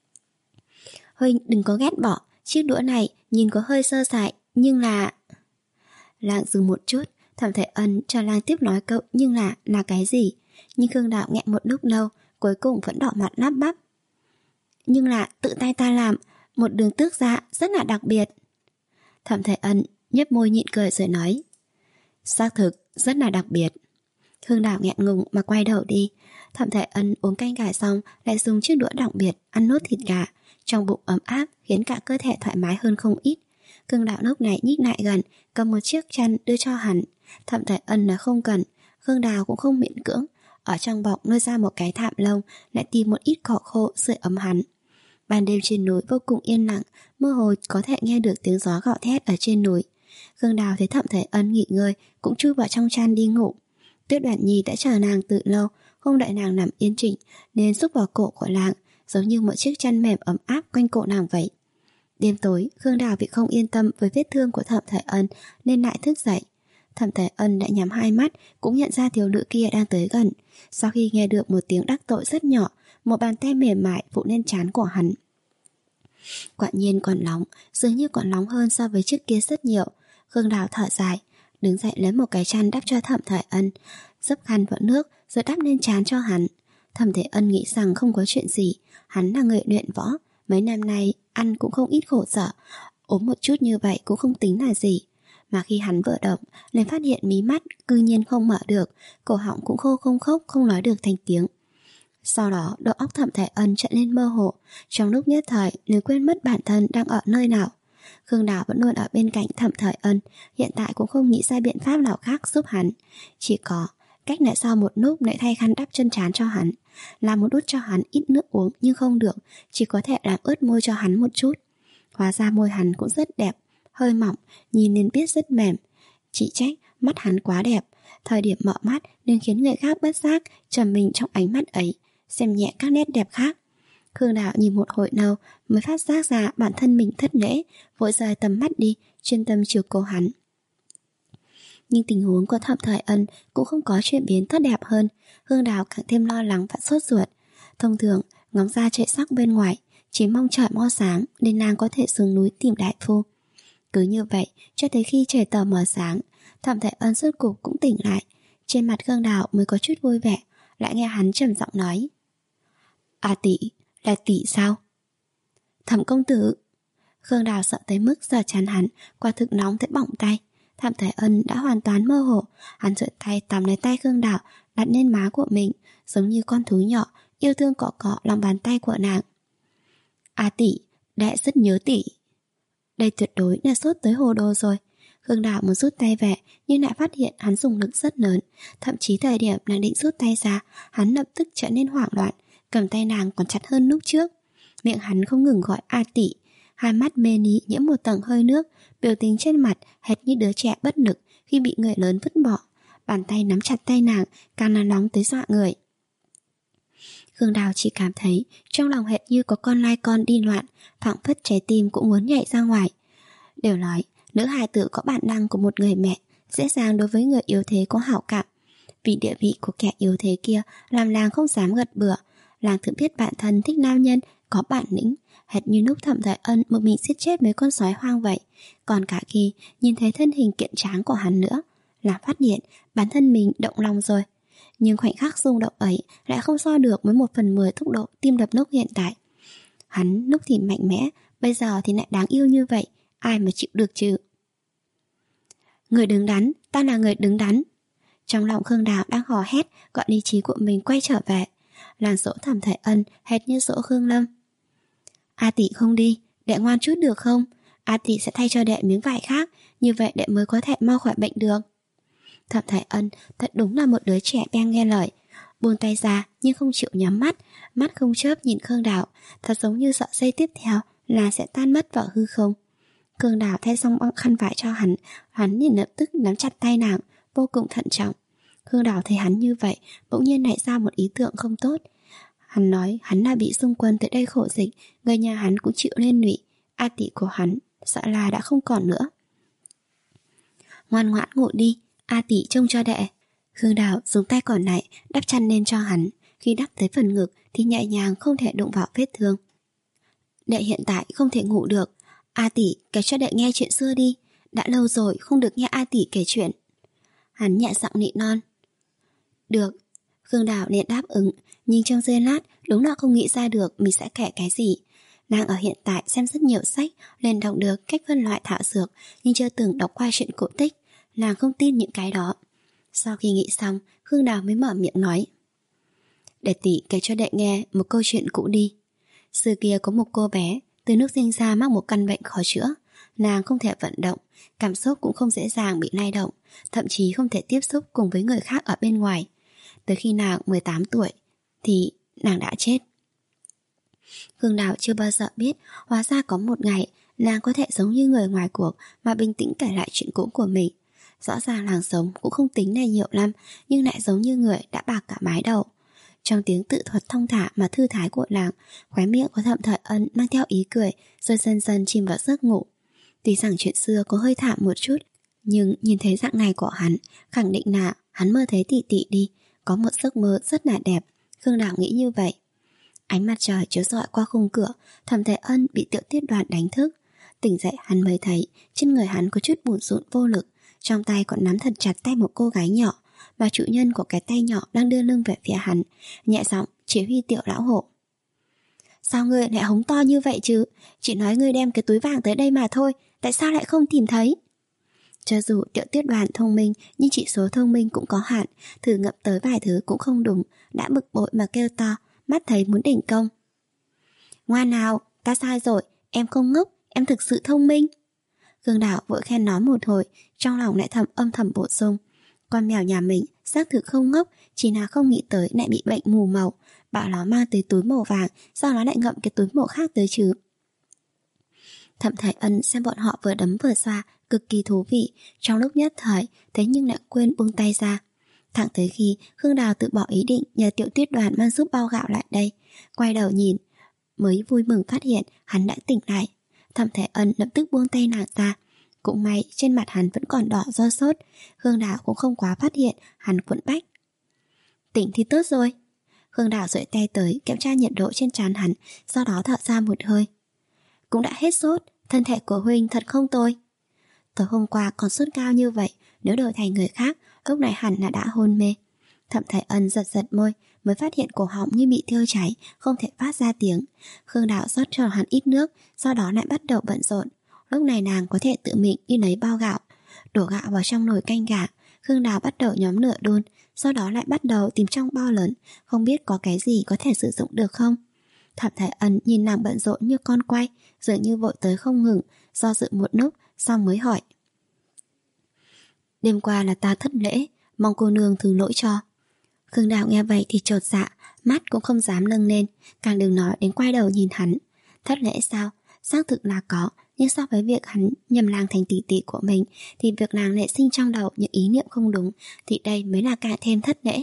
Huynh đừng có ghét bỏ, chiếc đũa này nhìn có hơi sơ sài, nhưng là... Làng dừng một chút, Thẩm Thời Ân cho Lang tiếp nói câu nhưng là là cái gì, nhưng Khương Đào nghẹn một lúc lâu, cuối cùng vẫn đỏ mặt lắp bắp. Nhưng là tự tay ta làm, một đường tước dạ rất là đặc biệt. Thẩm Thời Ân nhếch môi nhịn cười rồi nói, xác thực rất là đặc biệt. Khương Đào nghẹn ngùng mà quay đầu đi. Thẩm Thời Ân uống canh gà xong lại dùng chiếc đũa đặc biệt ăn nốt thịt gà, trong bụng ấm áp khiến cả cơ thể thoải mái hơn không ít. Khương Đào lúc này nhích lại gần, cầm một chiếc chăn đưa cho hắn. Thẩm Thời Ân là không cần, Khương Đào cũng không miễn cưỡng, ở trong bọc nuôi ra một cái thảm lông, lại tìm một ít cỏ khô sưởi ấm hắn. Ban đêm trên núi vô cùng yên lặng, mơ hồ có thể nghe được tiếng gió gào thét ở trên núi. Khương Đào thấy Thẩm Thời Ân nghỉ ngơi, cũng chui vào trong chăn đi ngủ. Tuyết Đoản Nhi đã chờ nàng từ lâu, không đợi nàng nằm yên chỉnh nên xúc vào cổ của nàng, giống như một chiếc chăn mềm ấm áp quanh cổ nàng vậy. Đêm tối, Khương Đào vì không yên tâm với vết thương của Thẩm Thời Ân nên lại thức dậy. Thẩm Thời Ân đã nhắm hai mắt, cũng nhận ra thiếu nữ kia đang tới gần. Sau khi nghe được một tiếng đắc tội rất nhỏ, một bàn tay mềm mại phụ lên trán của hắn. Quả nhiên còn nóng, dường như còn nóng hơn so với trước kia rất nhiều. Khương Đào thở dài, đứng dậy lấy một cái chăn đắp cho Thẩm Thời Ân, dấp khăn vào nước rồi đắp lên trán cho hắn. Thẩm Thời Ân nghĩ rằng không có chuyện gì, hắn là người luyện võ, mấy năm nay ăn cũng không ít khổ sở, ốm một chút như vậy cũng không tính là gì. Mà khi hắn vừa động, liền phát hiện mí mắt cư nhiên không mở được, cổ họng cũng khô không khốc, không nói được thành tiếng. Sau đó đầu óc Thẩm Thời Ân trở nên mơ hồ, trong lúc nhất thời liền quên mất bản thân đang ở nơi nào. Khương Đào vẫn luôn ở bên cạnh Thẩm Thời Ân, hiện tại cũng không nghĩ ra biện pháp nào khác giúp hắn, chỉ có cách lại sau một lúc lại thay khăn đắp chân trán cho hắn, làm một đút cho hắn ít nước uống nhưng không được, chỉ có thể làm ướt môi cho hắn một chút. Hóa ra môi hắn cũng rất đẹp, hơi mỏng, nhìn nên biết rất mềm. Chỉ trách mắt hắn quá đẹp, thời điểm mở mắt nên khiến người khác bất giác trầm mình trong ánh mắt ấy, xem nhẹ các nét đẹp khác. Khương Đào nhìn một hồi lâu mới phát giác ra bản thân mình thất lễ, vội rời tầm mắt đi, chuyên tâm chiều cố hắn. Nhưng tình huống của Thẩm Thời Ân cũng không có chuyển biến tốt đẹp hơn. Khương Đào càng thêm lo lắng và sốt ruột. Thông thường ngóng ra trời sắc bên ngoài, chỉ mong trời mo sáng để nàng có thể xuống núi tìm đại phu. Cứ như vậy cho tới khi trời tờ mờ sáng, Thẩm Thời Ân rốt cục cũng tỉnh lại. Trên mặt Khương Đào mới có chút vui vẻ, lại nghe hắn trầm giọng nói: "À tỷ, là tỷ sao?" "Thẩm công tử." Khương Đào sợ tới mức giờ chán hắn, quả thực nóng tới bỏng tay. Thẩm Thời Ân đã hoàn toàn mơ hồ, hắn giơ tay tóm lấy tay Khương Đào, đặt lên má của mình, giống như con thú nhỏ yêu thương cọ cọ lòng bàn tay của nàng. "À tỷ, đệ rất nhớ tỷ." Đây tuyệt đối là sốt tới hồ đồ rồi. Khương Đào muốn rút tay về, nhưng lại phát hiện hắn dùng lực rất lớn. Thậm chí thời điểm nàng định rút tay ra, hắn lập tức trở nên hoảng loạn, cầm tay nàng còn chặt hơn lúc trước. Miệng hắn không ngừng gọi "a tỷ", hai mắt mê ní nhiễm một tầng hơi nước, biểu tình trên mặt hệt như đứa trẻ bất lực khi bị người lớn vứt bỏ. Bàn tay nắm chặt tay nàng càng là nóng tới dọa người. Khương Đào chỉ cảm thấy trong lòng hệt như có con lai con đi loạn, phảng phất trái tim cũng muốn nhảy ra ngoài. Đều nói nữ hài tử có bản năng của một người mẹ, dễ dàng đối với người yếu thế có hảo cảm. Vì địa vị của kẻ yếu thế kia làm nàng không dám gật bừa. Nàng tự biết bản thân thích nam nhân có bản lĩnh, hệt như lúc Thẩm Thời Ân một mình giết chết mấy con sói hoang vậy. Còn cả khi nhìn thấy thân hình kiện tráng của hắn nữa, là phát hiện bản thân mình động lòng rồi. Nhưng khoảnh khắc rung động ấy lại không so được với một phần mười tốc độ tim đập lúc hiện tại. Hắn lúc thì mạnh mẽ, bây giờ thì lại đáng yêu như vậy, ai mà chịu được chứ? Người đứng đắn, ta là người đứng đắn. Trong lòng Khương Đào đang hò hét, gọi lý trí của mình quay trở về. Làn dỗ Thẩm Thời Ân hệt như dỗ Khương Lâm. "A tỷ không đi, đệ ngoan chút được không? A tỷ sẽ thay cho đệ miếng vải khác, như vậy đệ mới có thể mau khỏi bệnh được." Thẩm Thời Ân thật đúng là một đứa trẻ beng nghe lời, buông tay ra nhưng không chịu nhắm mắt, mắt không chớp nhìn Khương Đào, thật giống như sợ giây tiếp theo là sẽ tan mất vào hư không. Khương Đào thay xong băng khăn vải cho hắn, hắn liền lập tức nắm chặt tay nàng, vô cùng thận trọng. Khương Đào thấy hắn như vậy, bỗng nhiên nảy ra một ý tưởng không tốt. Hắn nói hắn là bị xung quân tới đây khổ dịch, người nhà hắn cũng chịu liên lụy, A tỷ của hắn sợ là đã không còn nữa. "Ngoan ngoãn ngủ đi, A tỷ trông cho đệ." Khương Đào dùng tay còn lại đắp chăn lên cho hắn, khi đắp tới phần ngực thì nhẹ nhàng không thể đụng vào vết thương. "Đệ hiện tại không thể ngủ được, A tỷ kể cho đệ nghe chuyện xưa đi, đã lâu rồi không được nghe A tỷ kể chuyện." Hắn nhẹ giọng nị non. "Được." Khương Đào liền đáp ứng, nhưng trong giây lát đúng là không nghĩ ra được mình sẽ kể cái gì. Nàng ở hiện tại xem rất nhiều sách, liền đọc được cách phân loại thảo dược, nhưng chưa từng đọc qua chuyện cổ tích. Nàng không tin những cái đó. Sau khi nghĩ xong, Khương Đào mới mở miệng nói: "Để tỷ kể cho đệ nghe một câu chuyện cũ đi. Xưa kia có một cô bé, từ lúc sinh ra mắc một căn bệnh khó chữa. Nàng không thể vận động, cảm xúc cũng không dễ dàng bị lay động, thậm chí không thể tiếp xúc cùng với người khác ở bên ngoài. Tới khi nàng mười tám tuổi thì nàng đã chết." Khương Đào chưa bao giờ biết, hóa ra có một ngày nàng có thể giống như người ngoài cuộc mà bình tĩnh kể lại chuyện cũ của mình. Rõ ràng nàng sống cũng không tính là nhiều lắm, nhưng lại giống như người đã bạc cả mái đầu. Trong tiếng tự thuật thong thả mà thư thái của nàng, khóe miệng của Thẩm Thời Ân mang theo ý cười, rồi dần dần chìm vào giấc ngủ. Tuy rằng chuyện xưa có hơi thảm một chút, nhưng nhìn thấy dạng này của hắn, khẳng định là hắn mơ thấy tỷ tỷ đi, có một giấc mơ rất là đẹp. Khương Đào nghĩ như vậy. Ánh mặt trời chiếu rọi qua khung cửa, Thẩm Thời Ân bị Tiểu Tiết Đoàn đánh thức. Tỉnh dậy hắn mới thấy trên người hắn có chút bủn rủn vô lực, trong tay còn nắm thật chặt tay một cô gái nhỏ, mà chủ nhân của cái tay nhỏ đang đưa lưng về phía hắn, nhẹ giọng chỉ huy Tiểu lão hộ. "Sao ngươi lại hống to như vậy chứ? Chỉ nói ngươi đem cái túi vàng tới đây mà thôi, tại sao lại không tìm thấy?" Cho dù Tiểu Tiết Đoàn thông minh, nhưng chỉ số thông minh cũng có hạn, thử ngậm tới vài thứ cũng không đúng, đã bực bội mà kêu to, mắt thấy muốn đỉnh công. "Ngoan nào, ta sai rồi, em không ngốc, em thực sự thông minh." Khương Đào vội khen nó một hồi, trong lòng lại thầm âm thầm bổ sung: Con mèo nhà mình xác thực không ngốc, chỉ là không nghĩ tới lại bị bệnh mù màu. Bảo nó mang tới túi màu vàng, sao nó lại ngậm cái túi màu khác tới chứ? Thẩm Thái Ân xem bọn họ vừa đấm vừa xoa, cực kỳ thú vị. Trong lúc nhất thời, thế nhưng lại quên buông tay ra. Thẳng tới khi Khương Đào tự bỏ ý định nhờ Tiểu Tuyết Đoàn mang giúp bao gạo lại đây, quay đầu nhìn, mới vui mừng phát hiện hắn đã tỉnh lại. Thẩm Thái Ân lập tức buông tay nàng ra. Cũng may trên mặt hắn vẫn còn đỏ do sốt. Khương Đào cũng không quá phát hiện hắn quẫn bách. Tỉnh thì tốt rồi. Khương Đào duỗi tay tới kiểm tra nhiệt độ trên trán hắn, sau đó thở ra một hơi. Cũng đã hết sốt, thân thể của huynh thật không tồi. Tối hôm qua còn sốt cao như vậy, nếu đổi thành người khác, lúc này hẳn là đã hôn mê. Thẩm Thái Ân giật giật môi, mới phát hiện cổ họng như bị thiêu cháy, không thể phát ra tiếng. Khương Đào rót cho hắn ít nước, sau đó lại bắt đầu bận rộn. Lúc này nàng có thể tự mình đi lấy bao gạo, đổ gạo vào trong nồi canh gà. Khương Đào bắt đầu nhóm lửa đun, sau đó lại bắt đầu tìm trong bao lớn, không biết có cái gì có thể sử dụng được không. Thẩm Thái Ân nhìn nàng bận rộn như con quay, dường như vội tới không ngừng, do dự một lúc, xong mới hỏi. Đêm qua là ta thất lễ, mong cô nương thứ lỗi cho. Khương Đào nghe vậy thì chột dạ, mắt cũng không dám nâng lên, càng đừng nói đến quay đầu nhìn hắn. Thất lễ sao? Xác thực là có, nhưng so với việc hắn nhầm làng thành tỷ tỷ của mình, thì việc nàng nảy sinh trong đầu những ý niệm không đúng, thì đây mới là càng thêm thất lễ.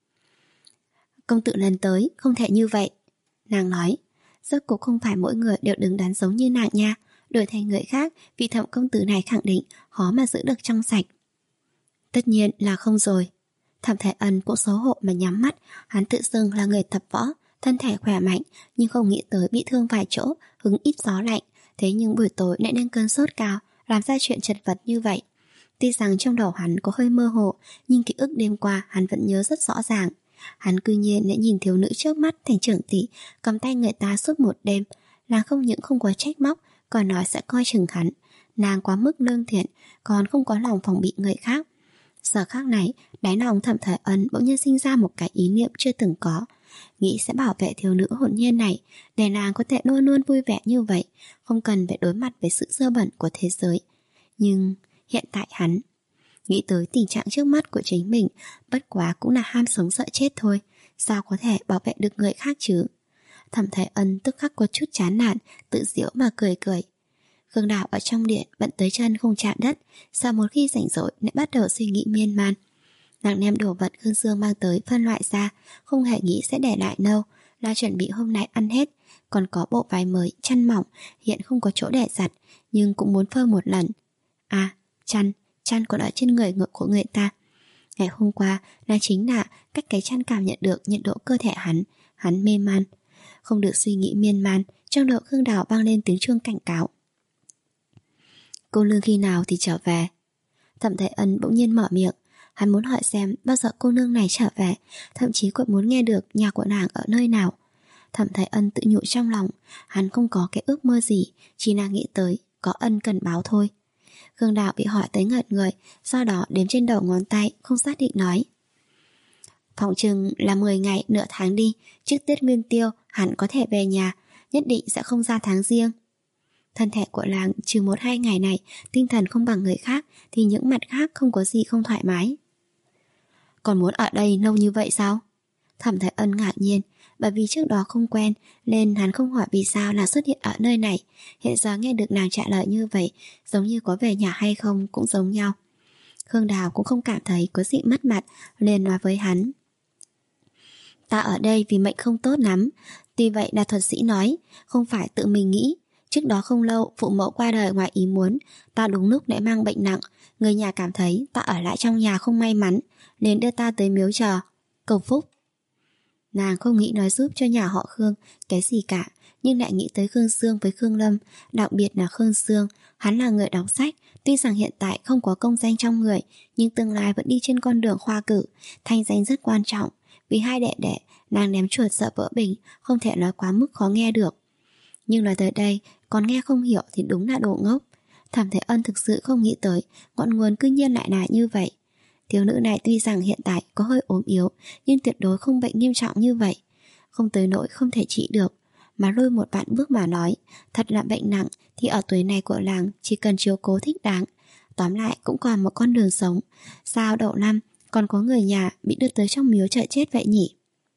Công tử lần tới không thể như vậy. Nàng nói, rốt cuộc không phải mỗi người đều đứng đắn giống như nàng nha. Đổi thành người khác, vị Thẩm công tử này khẳng định khó mà giữ được trong sạch. Tất nhiên là không rồi. Thẩm Thái Ân cũng xấu hổ mà nhắm mắt. Hắn tự xưng là người tập võ, thân thể khỏe mạnh, nhưng không nghĩ tới bị thương vài chỗ, hứng ít gió lạnh. Thế nhưng buổi tối lại nên cơn sốt cao, làm ra chuyện chật vật như vậy. Tuy rằng trong đầu hắn có hơi mơ hồ, nhưng ký ức đêm qua hắn vẫn nhớ rất rõ ràng. Hắn cư nhiên lại nhìn thiếu nữ trước mắt thành trưởng tỷ cầm tay người ta suốt một đêm. Nàng không những không có trách móc, còn nói sẽ coi chừng hắn. Nàng quá mức lương thiện, còn không có lòng phòng bị người khác. Giờ khác này, đáy lòng Thẩm Thái Ân bỗng nhiên sinh ra một cái ý niệm chưa từng có, nghĩ sẽ bảo vệ thiếu nữ hồn nhiên này, để nàng có thể luôn luôn vui vẻ như vậy, không cần phải đối mặt với sự dơ bẩn của thế giới. Nhưng hiện tại hắn nghĩ tới tình trạng trước mắt của chính mình, bất quá cũng là ham sống sợ chết thôi, sao có thể bảo vệ được người khác chứ. Thẩm Thái Ân tức khắc có chút chán nản, tự giễu mà cười cười. Khương Đào ở trong điện bận tới chân không chạm đất, sau một khi rảnh rỗi lại bắt đầu suy nghĩ miên man. Nàng đem đồ vật Khương Dương mang tới phân loại ra, không hề nghĩ sẽ để lại đâu, là chuẩn bị hôm nay ăn hết. Còn có bộ váy mới, chăn mỏng, hiện không có chỗ để giặt, nhưng cũng muốn phơi một lần. À, chăn, chăn còn ở trên người ngựa của người ta. Ngày hôm qua là chính là cách cái chăn cảm nhận được nhiệt độ cơ thể hắn, hắn mê man. Không được suy nghĩ miên man, trong đầu Khương Đào vang lên tiếng chuông cảnh cáo. Cô nương khi nào thì trở về? Thẩm Thái Ân bỗng nhiên mở miệng. Hắn muốn hỏi xem bao giờ cô nương này trở về, thậm chí còn muốn nghe được nhà của nàng ở nơi nào. Thẩm Thái Ân tự nhủ trong lòng, hắn không có cái ước mơ gì, chỉ là nghĩ tới có ân cần báo thôi. Khương Đào bị hỏi tới ngợt người, sau đó đếm trên đầu ngón tay, không xác định nói. Phỏng chừng là mười ngày nửa tháng đi, trước Tết Nguyên Tiêu hắn có thể về nhà, nhất định sẽ không ra tháng riêng. Thân thể của làng trừ một hai ngày này tinh thần không bằng người khác, thì những mặt khác không có gì không thoải mái. Còn muốn ở đây lâu như vậy sao? Thẩm Thái Ân ngạc nhiên, bởi vì trước đó không quen nên hắn không hỏi vì sao nàng xuất hiện ở nơi này. Hiện giờ nghe được nàng trả lời như vậy, giống như có về nhà hay không cũng giống nhau. Khương Đào cũng không cảm thấy có gì mất mặt, liền nói với hắn. Ta ở đây vì mệnh không tốt lắm. Tuy vậy là thuật sĩ nói, không phải tự mình nghĩ. Trước đó không lâu phụ mẫu qua đời ngoài ý muốn, ta đúng lúc lại mang bệnh nặng. Người nhà cảm thấy ta ở lại trong nhà không may mắn, nên đưa ta tới miếu chờ cầu phúc. Nàng không nghĩ nói giúp cho nhà họ Khương cái gì cả, nhưng lại nghĩ tới Khương Dương với Khương Lâm. Đặc biệt là Khương Dương, hắn là người đọc sách, tuy rằng hiện tại không có công danh trong người, nhưng tương lai vẫn đi trên con đường khoa cử, thanh danh rất quan trọng. Vì hai đệ đệ, nàng ném chuột sợ vỡ bình, không thể nói quá mức khó nghe được. Nhưng nói tới đây, còn nghe không hiểu thì đúng là đồ ngốc. Thẩm Thái Ân thực sự không nghĩ tới ngọn nguồn cư nhiên lại là như vậy. Thiếu nữ này tuy rằng hiện tại có hơi ốm yếu, nhưng tuyệt đối không bệnh nghiêm trọng như vậy, không tới nỗi không thể trị được. Mà lôi một bạn bước mà nói, thật là bệnh nặng thì ở tuổi này của làng chỉ cần chiếu cố thích đáng. Tóm lại cũng còn một con đường sống. Sao đậu năm còn có người nhà bị đưa tới trong miếu chờ chết vậy nhỉ?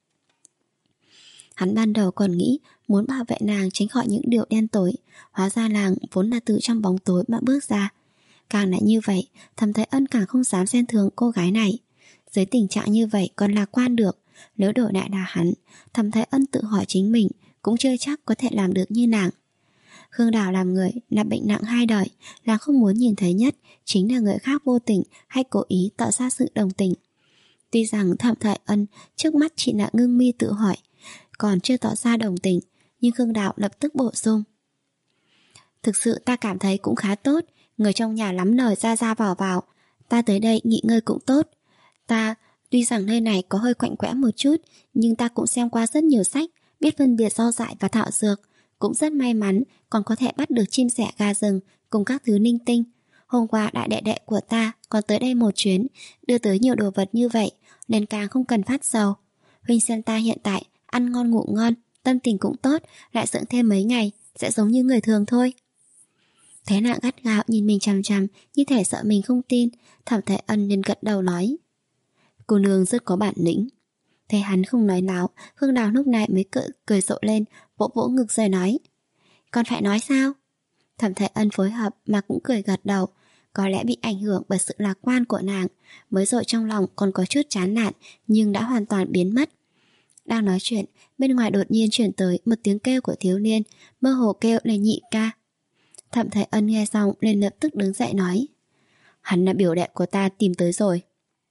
Hắn ban đầu còn nghĩ muốn bảo vệ nàng tránh khỏi những điều đen tối, hóa ra nàng vốn là từ trong bóng tối mà bước ra. Càng lại như vậy, Thẩm Thái Ân càng không dám xem thường cô gái này. Dưới tình trạng như vậy còn lạc quan được, nếu đổi lại là hắn, Thẩm Thái Ân tự hỏi chính mình cũng chưa chắc có thể làm được như nàng. Khương Đào làm người là bệnh nặng hai đời, là không muốn nhìn thấy nhất chính là người khác vô tình hay cố ý tạo ra sự đồng tình. Tuy rằng Thẩm Thái Ân trước mắt chỉ là ngưng mi tự hỏi, còn chưa tỏ ra đồng tình, nhưng Khương Đào lập tức bổ sung: thực sự ta cảm thấy cũng khá tốt, người trong nhà lắm lời ra ra vào vào, ta tới đây nghỉ ngơi cũng tốt. Ta, tuy rằng nơi này có hơi quạnh quẽ một chút, nhưng ta cũng xem qua rất nhiều sách, biết phân biệt rau dại và thảo dược, cũng rất may mắn còn có thể bắt được chim sẻ gà rừng cùng các thứ linh tinh. Hôm qua đại đệ đệ của ta còn tới đây một chuyến, đưa tới nhiều đồ vật như vậy, nên càng không cần phát sầu. Huynh xem ta hiện tại ăn ngon ngủ ngon, tâm tình cũng tốt, lại dưỡng thêm mấy ngày sẽ giống như người thường thôi. Thế nàng gắt gao nhìn mình chằm chằm, như thể sợ mình không tin. Thẩm Thái Ân liền gật đầu nói: cô nương rất có bản lĩnh. Thấy hắn không nói láo, Khương Đào lúc này mới cười, cười rộ lên, vỗ vỗ ngực rồi nói: còn phải nói sao? Thẩm Thái Ân phối hợp mà cũng cười gật đầu. Có lẽ bị ảnh hưởng bởi sự lạc quan của nàng, mới rồi trong lòng còn có chút chán nản, nhưng đã hoàn toàn biến mất. Đang nói chuyện, bên ngoài đột nhiên chuyển tới một tiếng kêu của thiếu niên, mơ hồ kêu là nhị ca. Thẩm Thái Ân nghe xong liền lập tức đứng dậy nói: hắn là biểu đệ của ta tìm tới rồi.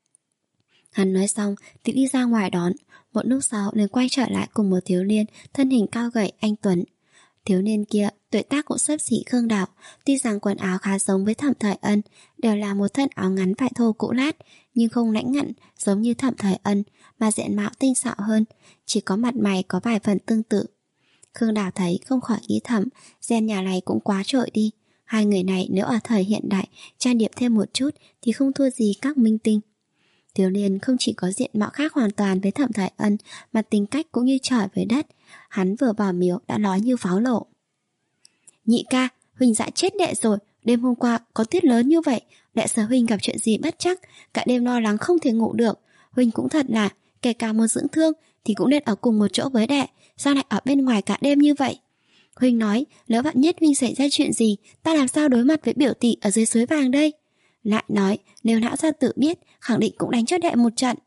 Hắn nói xong thì đi ra ngoài đón, một lúc sau liền quay trở lại cùng một thiếu niên thân hình cao gầy anh tuấn. Thiếu niên kia tuổi tác cũng xấp xỉ Khương Đào, tuy rằng quần áo khá giống với Thẩm Thái Ân, đều là một thân áo ngắn vải thô cũ nát, nhưng không lãnh ngặn giống như Thẩm Thái Ân, mà diện mạo tinh xảo hơn, chỉ có mặt mày có vài phần tương tự. Khương Đào thấy không khỏi nghĩ thầm, gen nhà này cũng quá trội đi. Hai người này nếu ở thời hiện đại trang điểm thêm một chút thì không thua gì các minh tinh. Thiếu niên không chỉ có diện mạo khác hoàn toàn với Thẩm Thái Ân, mà tính cách cũng như trời với đất. Hắn vừa vào miếu đã nói như pháo lộ: nhị ca, huynh dại chết đệ rồi. Đêm hôm qua có tuyết lớn như vậy, đệ sợ huynh gặp chuyện gì bất chắc, cả đêm lo lắng không thể ngủ được. Huynh cũng thật là, kể cả muốn dưỡng thương thì cũng nên ở cùng một chỗ với đệ, sao lại ở bên ngoài cả đêm như vậy? Huynh nói nếu vạn nhất huynh xảy ra chuyện gì, ta làm sao đối mặt với biểu tỷ ở dưới suối vàng đây? Lại nói nếu lão gia tự biết, khẳng định cũng đánh cho đệ một trận.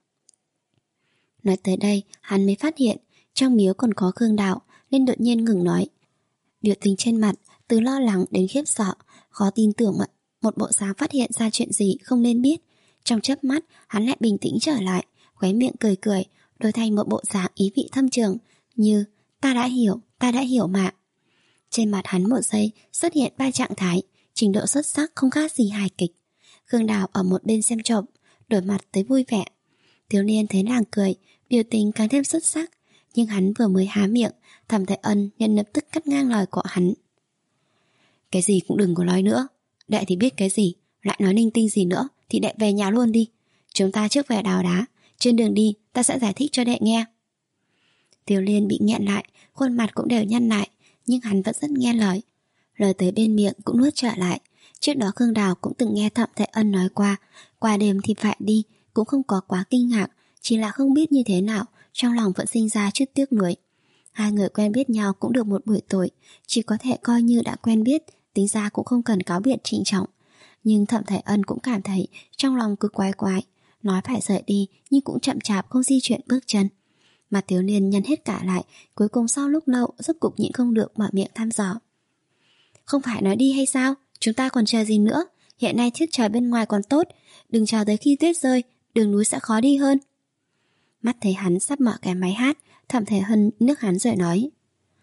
Nói tới đây, hắn mới phát hiện trong miếu còn có Khương Đào, nên đột nhiên ngừng nói. Biểu tình trên mặt từ lo lắng đến khiếp sợ, khó tin tưởng mà một bộ dáng phát hiện ra chuyện gì không nên biết. Trong chớp mắt, hắn lại bình tĩnh trở lại, khóe miệng cười cười, đổi thành một bộ dáng ý vị thâm trường, như ta đã hiểu, ta đã hiểu mà. Trên mặt hắn một giây xuất hiện ba trạng thái, trình độ xuất sắc không khác gì hài kịch. Khương Đào ở một bên xem trộm, đổi mặt tới vui vẻ. Thiếu niên thấy nàng cười, biểu tình càng thêm xuất sắc, nhưng hắn vừa mới há miệng, Thẩm Thái Ân nhân lập tức cắt ngang lời của hắn. Cái gì cũng đừng có nói nữa, đệ thì biết cái gì, lại nói linh tinh gì nữa thì đệ về nhà luôn đi. Chúng ta trước về đào đá, trên đường đi ta sẽ giải thích cho đệ nghe. Tiểu Liên bị nghẹn lại, khuôn mặt cũng đều nhăn lại, nhưng hắn vẫn rất nghe lời. Lời tới bên miệng cũng nuốt trở lại. Trước đó Khương Đào cũng từng nghe Thẩm Thái Ân nói qua, qua đêm thì phải đi, cũng không có quá kinh ngạc, chỉ là không biết như thế nào, trong lòng vẫn sinh ra chút tiếc nuối. Hai người quen biết nhau cũng được một buổi tối, chỉ có thể coi như đã quen biết, tính ra cũng không cần cáo biệt trịnh trọng. Nhưng Thẩm Thái Ân cũng cảm thấy trong lòng cứ quái quái, nói phải rời đi nhưng cũng chậm chạp không di chuyển bước chân. Mà Tiểu Liên nhăn hết cả lại, cuối cùng sau lúc lâu rốt cục nhịn không được mở miệng thăm dò. Không phải nói đi hay sao? Chúng ta còn chờ gì nữa? Hiện nay thiết trời bên ngoài còn tốt, đừng chờ tới khi tuyết rơi, đường núi sẽ khó đi hơn. Mắt thấy hắn sắp mở cái máy hát, Thẩm Thái Ân nước hắn rồi nói: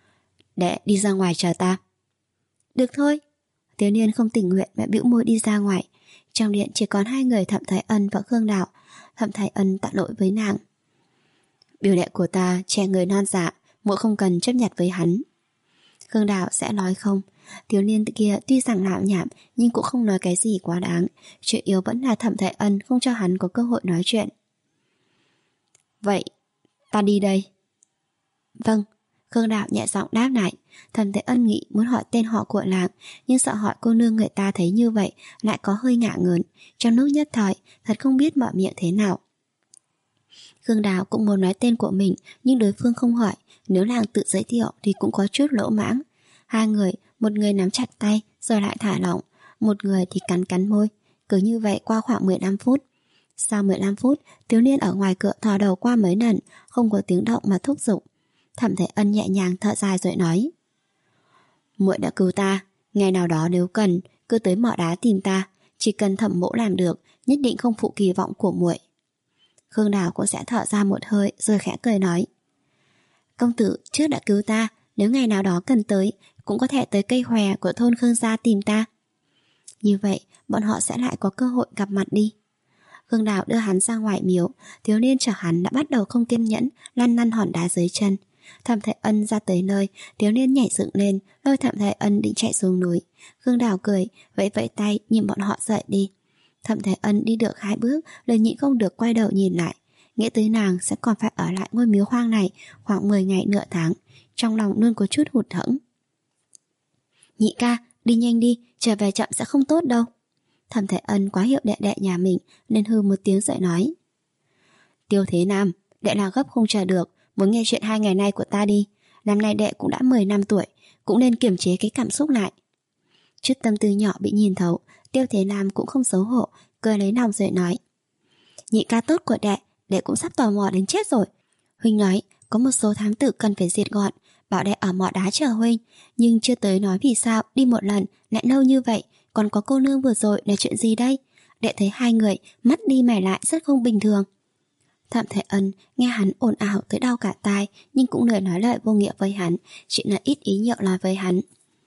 đệ đi ra ngoài chờ ta. Được thôi. Tiểu Liên không tình nguyện mà bĩu môi đi ra ngoài. Trong điện chỉ còn hai người Thẩm Thái Ân và Khương Đào. Thẩm Thái Ân tạ lỗi với nàng: biểu đệ của ta trẻ người non dạ, muội không cần chấp nhặt với hắn. Khương Đào sẽ nói không. Tiểu Liên kia tuy rằng lạo nhảm nhưng cũng không nói cái gì quá đáng. Chuyện yếu vẫn là Thẩm Thái Ân không cho hắn có cơ hội nói chuyện. Vậy ta đi đây. Vâng. Khương Đạo nhẹ giọng đáp lại. Thẩm Thế Ân nghĩ muốn hỏi tên họ của làng, nhưng sợ hỏi cô nương người ta thấy như vậy lại có hơi ngả ngớn. Trong lúc nhất thời thật không biết mở miệng thế nào. Khương Đạo cũng muốn nói tên của mình, nhưng đối phương không hỏi. Nếu làng tự giới thiệu thì cũng có chút lỗ mãng. Hai người, một người nắm chặt tay rồi lại thả lỏng, một người thì cắn cắn môi. Cứ như vậy qua khoảng mười lăm phút. Sau mười lăm phút, thiếu niên ở ngoài cửa thò đầu qua mấy lần, không có tiếng động mà thúc giục. Thẩm Thế Ân nhẹ nhàng thở dài rồi nói: Muội đã cứu ta, ngày nào đó nếu cần cứ tới mỏ đá tìm ta, chỉ cần Thẩm mỗ làm được, nhất định không phụ kỳ vọng của muội. Khương Đào cũng sẽ thở ra một hơi rồi khẽ cười nói: Công tử trước đã cứu ta, nếu ngày nào đó cần tới cũng có thể tới cây hòe của thôn Khương gia tìm ta. Như vậy bọn họ sẽ lại có cơ hội gặp mặt đi. Khương Đào đưa hắn ra ngoài miếu. Thiếu niên chở hắn đã bắt đầu không kiên nhẫn, lăn lăn hòn đá dưới chân. Thẩm Thế Ân ra tới nơi, thiếu niên nhảy dựng lên, lôi Thẩm Thế Ân định chạy xuống núi. Khương Đào cười, vẫy vẫy tay nhìn bọn họ dậy đi. Thẩm Thế Ân đi được hai bước, lời nhịn không được quay đầu nhìn lại. Nghĩ tới nàng sẽ còn phải ở lại ngôi miếu hoang này khoảng mười ngày nửa tháng, trong lòng luôn có chút hụt hẫng. Nhị ca, đi nhanh đi, trở về chậm sẽ không tốt đâu. Thẩm Thế Ân quá hiểu đệ đệ nhà mình nên hư một tiếng rồi nói: Tiêu Thế Nam, đệ là gấp không chờ được, muốn nghe chuyện hai ngày nay của ta đi. Năm nay đệ cũng đã mười năm tuổi, cũng nên kiềm chế cái cảm xúc lại. Chút tâm tư nhỏ bị nhìn thấu, Tiêu Thế Nam cũng không xấu hổ, cười lấy lòng rồi nói: Nhị ca tốt của đệ, đệ cũng sắp tò mò đến chết rồi. Huynh nói có một số thám tử cần phải diệt gọn, bảo đệ ở mỏ đá chờ huynh, nhưng chưa tới nói vì sao đi một lần lại lâu như vậy. Còn có cô nương vừa rồi là chuyện gì đây? Đệ thấy hai người mắt đi mày lại rất không bình thường. Thẩm Thế Ân nghe hắn ồn ào tới đau cả tai, nhưng cũng lười nói lời vô nghĩa với hắn, chỉ là ít ý nhậu nói với hắn.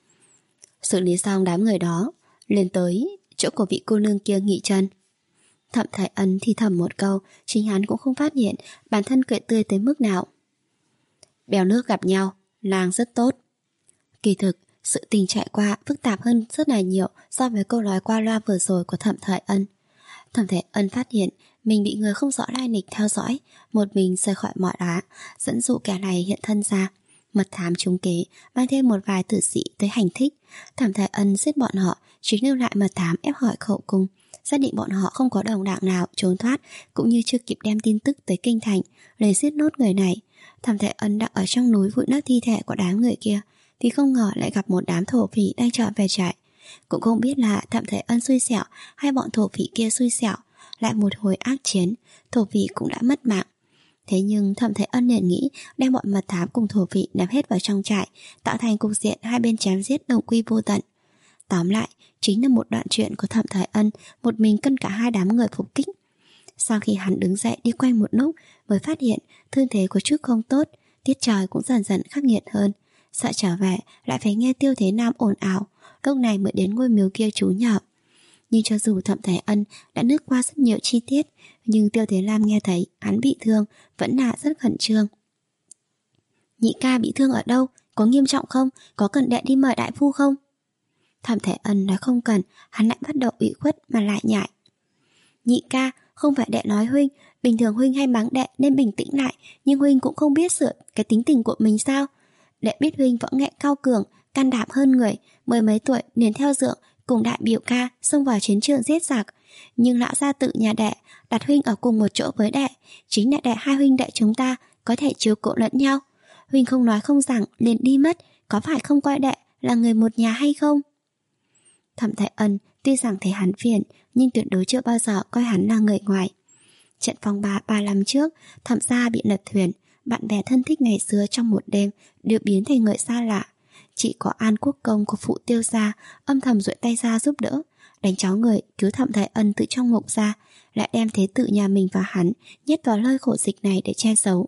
Xử lý xong đám người đó, lên tới chỗ của vị cô nương kia nghỉ chân. Thẩm Thế Ân thì thầm một câu, chính hắn cũng không phát hiện bản thân cười tươi tới mức nào. Bèo nước gặp nhau, làng rất tốt. Kỳ thực sự tình trải qua phức tạp hơn rất là nhiều so với câu nói qua loa vừa rồi của Thẩm Thế Ân. Thẩm Thế Ân phát hiện mình bị người không rõ lai lịch theo dõi, một mình rời khỏi mỏ đá, dẫn dụ kẻ này hiện thân ra. Mật thám trúng kế, mang thêm một vài tử sĩ tới hành thích. Thẩm Thế Ân giết bọn họ, chỉ lưu lại mật thám ép hỏi khẩu cung, xác định bọn họ không có đồng đảng nào trốn thoát, cũng như chưa kịp đem tin tức tới kinh thành để giết nốt người này. Thẩm Thế Ân đang ở trong núi vụi nát thi thể của đám người kia, thì không ngờ lại gặp một đám thổ phỉ đang trở về trại. Cũng không biết là Thẩm Thế Ân xui xẻo hay bọn thổ phỉ kia xui xẻo. Lại một hồi ác chiến, thổ phỉ cũng đã mất mạng. Thế nhưng Thẩm Thế Ân liền nghĩ đem bọn mật thám cùng thổ phỉ ném hết vào trong trại, tạo thành cục diện hai bên chém giết đồng quy vô tận. Tóm lại, chính là một đoạn chuyện của Thẩm Thế Ân một mình cân cả hai đám người phục kích. Sau khi hắn đứng dậy đi quanh một lúc, mới phát hiện thương thế có chút không tốt, tiết trời cũng dần dần khắc nghiệt hơn. Sợ trở về lại phải nghe Tiêu Thế Nam ồn ào, lúc này mới đến ngôi miếu kia trú nhờ. Nhưng cho dù Thẩm Thế Ân đã lướt qua rất nhiều chi tiết, nhưng Tiêu Thế Lam nghe thấy hắn bị thương vẫn là rất khẩn trương. Nhị ca bị thương ở đâu? Có nghiêm trọng không? Có cần đệ đi mời đại phu không? Thẩm Thế Ân nói không cần, hắn lại bắt đầu ủy khuất mà lại nhại. Nhị ca, không phải đệ nói huynh, bình thường huynh hay mắng đệ nên bình tĩnh lại, nhưng huynh cũng không biết sửa cái tính tình của mình sao? Đệ biết huynh võ nghệ cao cường, can đảm hơn người, mười mấy tuổi liền theo dượng cùng đại biểu ca xông vào chiến trường giết giặc, nhưng lão gia tự nhà đệ đặt huynh ở cùng một chỗ với đệ, chính là để hai huynh đệ chúng ta có thể chiếu cố lẫn nhau. Huynh không nói không rằng liền đi mất, có phải không coi đệ là người một nhà hay không? Thẩm Thế Ân tuy rằng thấy hắn phiền, nhưng tuyệt đối chưa bao giờ coi hắn là người ngoài. Trận phong ba ba năm trước, Thẩm gia bị lật thuyền, bạn bè thân thích ngày xưa trong một đêm đều biến thành người xa lạ. Chỉ có An Quốc Công của phụ Tiêu gia âm thầm duỗi tay ra giúp đỡ, đánh cháu người cứu Thẩm Thế Ân từ trong ngục ra, lại đem thế tử nhà mình và hắn nhét vào nơi khổ dịch này để che giấu.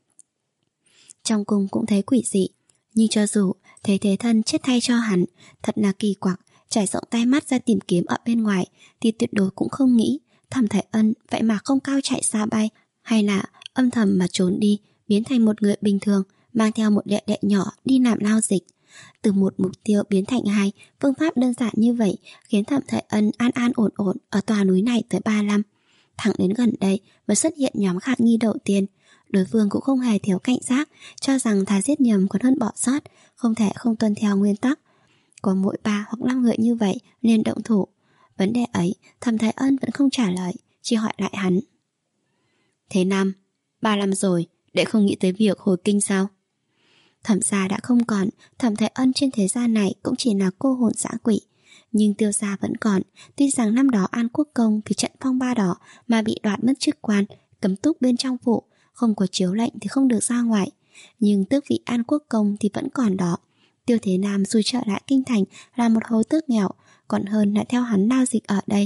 Trong cung cũng thấy quỷ dị, nhưng cho dù thấy thế thân chết thay cho hắn, thật là kỳ quặc. Trải rộng tay mắt ra tìm kiếm ở bên ngoài, thì tuyệt đối cũng không nghĩ Thẩm Thế Ân vậy mà không cao chạy xa bay, hay là âm thầm mà trốn đi, biến thành một người bình thường, mang theo một đệ đệ nhỏ đi làm lao dịch. Từ một mục tiêu biến thành hai, phương pháp đơn giản như vậy khiến Thẩm Thế Ân an an ổn ổn ở tòa núi này tới ba năm. Thẳng đến gần đây mới xuất hiện nhóm khả nghi đầu tiên. Đối phương cũng không hề thiếu cảnh giác, cho rằng thà giết nhầm còn hơn bỏ sót, không thể không tuân theo nguyên tắc. Có mỗi ba hoặc năm người như vậy nên động thủ. Vấn đề ấy Thẩm Thái Ân vẫn không trả lời, chỉ hỏi lại hắn. Thế Nam, ba năm rồi, đệ không nghĩ tới việc hồi kinh sao? Thẩm gia đã không còn, Thẩm Thái Ân trên thế gian này cũng chỉ là cô hồn dã quỷ. Nhưng Tiêu gia vẫn còn. Tuy rằng năm đó An Quốc Công vì trận phong ba đó mà bị đoạt mất chức quan, cấm túc bên trong phủ, không có chiếu lệnh thì không được ra ngoài, nhưng tước vị An Quốc Công thì vẫn còn đó. Tiêu Thế Nam dù trở lại kinh thành là một hầu tước nghèo, còn hơn là theo hắn lao dịch ở đây.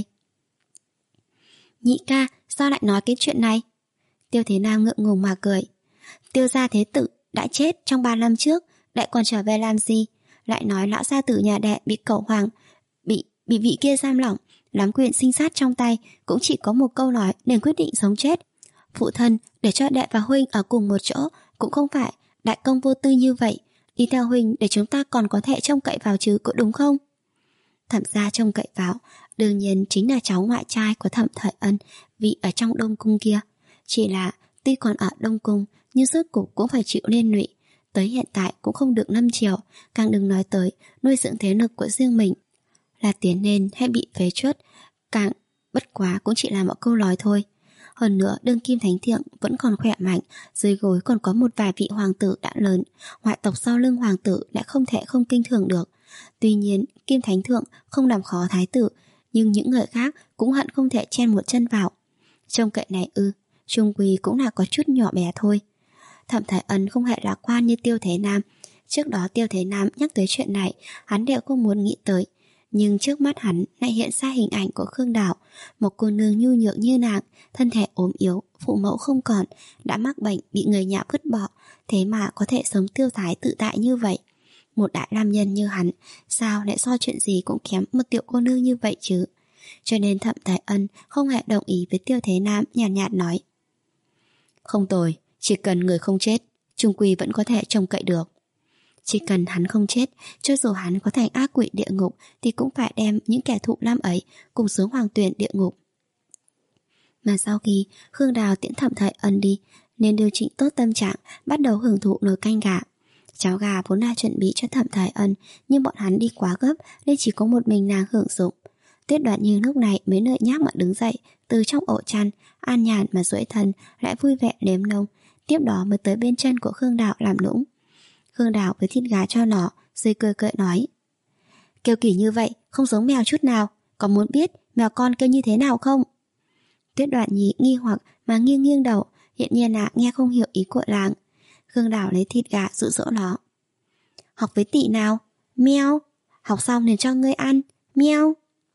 Nhị ca, sao lại nói cái chuyện này? Tiêu Thế Nam ngượng ngùng mà cười. Tiêu gia thế tử đã chết trong ba năm trước, lại còn trở về làm gì? Lại nói lão gia tử nhà đệ bị cẩu hoàng, bị bị vị kia giam lỏng, nắm quyền sinh sát trong tay, cũng chỉ có một câu nói nên quyết định sống chết. Phụ thân để cho đệ và huynh ở cùng một chỗ cũng không phải đại công vô tư như vậy. Đi theo huynh để chúng ta còn có thể trông cậy vào chứ, có đúng không? Thẩm gia trông cậy vào đương nhiên chính là cháu ngoại trai của Thẩm Thời Ân, vị ở trong Đông Cung kia. Chỉ là tuy còn ở Đông Cung nhưng rốt cục cũng phải chịu liên lụy. Tới hiện tại cũng không được năm chiều, càng đừng nói tới nuôi dưỡng thế lực của riêng mình. Là tiến nên hay bị phế truất, càng bất quá cũng chỉ là một câu nói thôi. Hơn nữa đương kim thánh thượng vẫn còn khỏe mạnh, dưới gối còn có một vài vị hoàng tử đã lớn, ngoại tộc sau lưng hoàng tử đã không thể không kinh thường được. Tuy nhiên kim thánh thượng không làm khó thái tử, nhưng những người khác cũng hận không thể chen một chân vào. Trông cậy này ư, chung quy cũng là có chút nhỏ bé thôi. Thẩm Thái Ân không hề lạc quan như Tiêu Thế Nam. Trước đó Tiêu Thế Nam nhắc tới chuyện này, hắn đều không muốn nghĩ tới. Nhưng trước mắt hắn lại hiện ra hình ảnh của Khương Đào, một cô nương nhu nhược như nàng, thân thể ốm yếu, phụ mẫu không còn, đã mắc bệnh bị người nhà vứt bỏ, thế mà có thể sống tiêu thái tự tại như vậy. Một đại nam nhân như hắn, sao lại so chuyện gì cũng kém một tiểu cô nương như vậy chứ? Cho nên Thẩm Thái Ân không hề đồng ý với Tiêu Thế Nam, nhàn nhạt, nhạt nói. Không tồi, chỉ cần người không chết, chung quy vẫn có thể trông cậy được. Chỉ cần hắn không chết, cho dù hắn có thành ác quỷ địa ngục thì cũng phải đem những kẻ thụ lam ấy cùng xuống hoàng tuyển địa ngục. Mà sau khi Khương Đào tiễn Thẩm Thái Ân đi, nên điều chỉnh tốt tâm trạng, bắt đầu hưởng thụ nồi canh gà. Cháo gà vốn là chuẩn bị cho Thẩm Thái Ân, nhưng bọn hắn đi quá gấp nên chỉ có một mình nàng hưởng dụng. Tuyết Đoạt Nhi lúc này mới lười nhác mà đứng dậy từ trong ổ chăn, an nhàn mà duỗi thân, lại vui vẻ liếm lông. Tiếp đó mới tới bên chân của Khương Đào làm nũng. Khương Đào với thịt gà cho nó, rồi cười cười nói. Kêu kỳ như vậy không giống mèo chút nào, có muốn biết mèo con kêu như thế nào không? Tuyết Đoạt Nhi nghi hoặc mà nghiêng nghiêng đầu, hiện nhiên là nghe không hiểu ý của làng. Khương Đào lấy thịt gà dụ dỗ nó. Học với tỷ nào? Meo. Học xong liền cho ngươi ăn. Meo.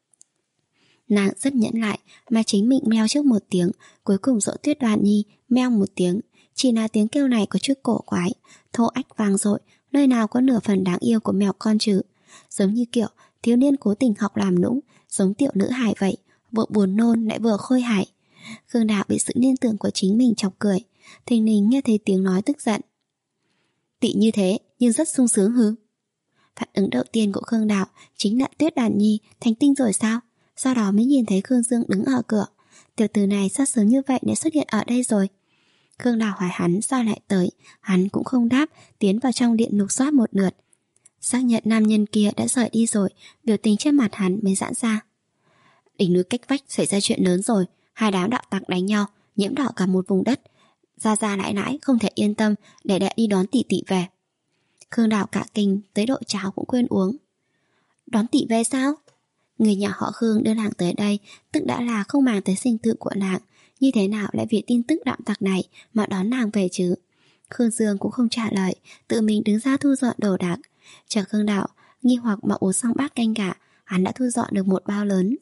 Nàng rất nhẫn lại mà chính mình meo trước một tiếng, cuối cùng dỗ Tuyết Đoạt Nhi meo một tiếng. Chỉ là tiếng kêu này có chút cổ quái, thô ách vang dội, nơi nào có nửa phần đáng yêu của mèo con chứ. Giống như kiểu thiếu niên cố tình học làm nũng, giống tiểu nữ hài vậy, vừa buồn nôn lại vừa khôi hài. Khương Đào bị sự liên tưởng của chính mình chọc cười, thình lình nghe thấy tiếng nói tức giận. Tị như thế nhưng rất sung sướng hứ. Phản ứng đầu tiên của Khương Đào chính là Tuyết Đoạt Nhi thành tinh rồi sao? Sau đó mới nhìn thấy Khương Dương đứng ở cửa. Tiểu tử này sao sớm như vậy để xuất hiện ở đây rồi? Khương Đào hỏi hắn sao lại tới, hắn cũng không đáp, tiến vào trong điện lục soát một lượt. Xác nhận nam nhân kia đã rời đi rồi, biểu tình trên mặt hắn mới giãn ra. Đỉnh núi cách vách xảy ra chuyện lớn rồi, hai đám đạo tặc đánh nhau, nhiễm đỏ cả một vùng đất. Ra ra nãi nãi không thể yên tâm để đệ đi đón tỷ tỷ về. Khương Đào cả kinh tới độ cháo cũng quên uống. Đón tỷ về sao? Người nhà họ Khương đưa nàng tới đây, tức đã là không màng tới sinh tử của nàng. Như thế nào lại vì tin tức đạo tặc này mà đón nàng về chứ? Khương Dương cũng không trả lời, tự mình đứng ra thu dọn đồ đạc. Chờ Khương Đạo nghi hoặc mà uống xong bát canh gà, hắn đã thu dọn được một bao lớn.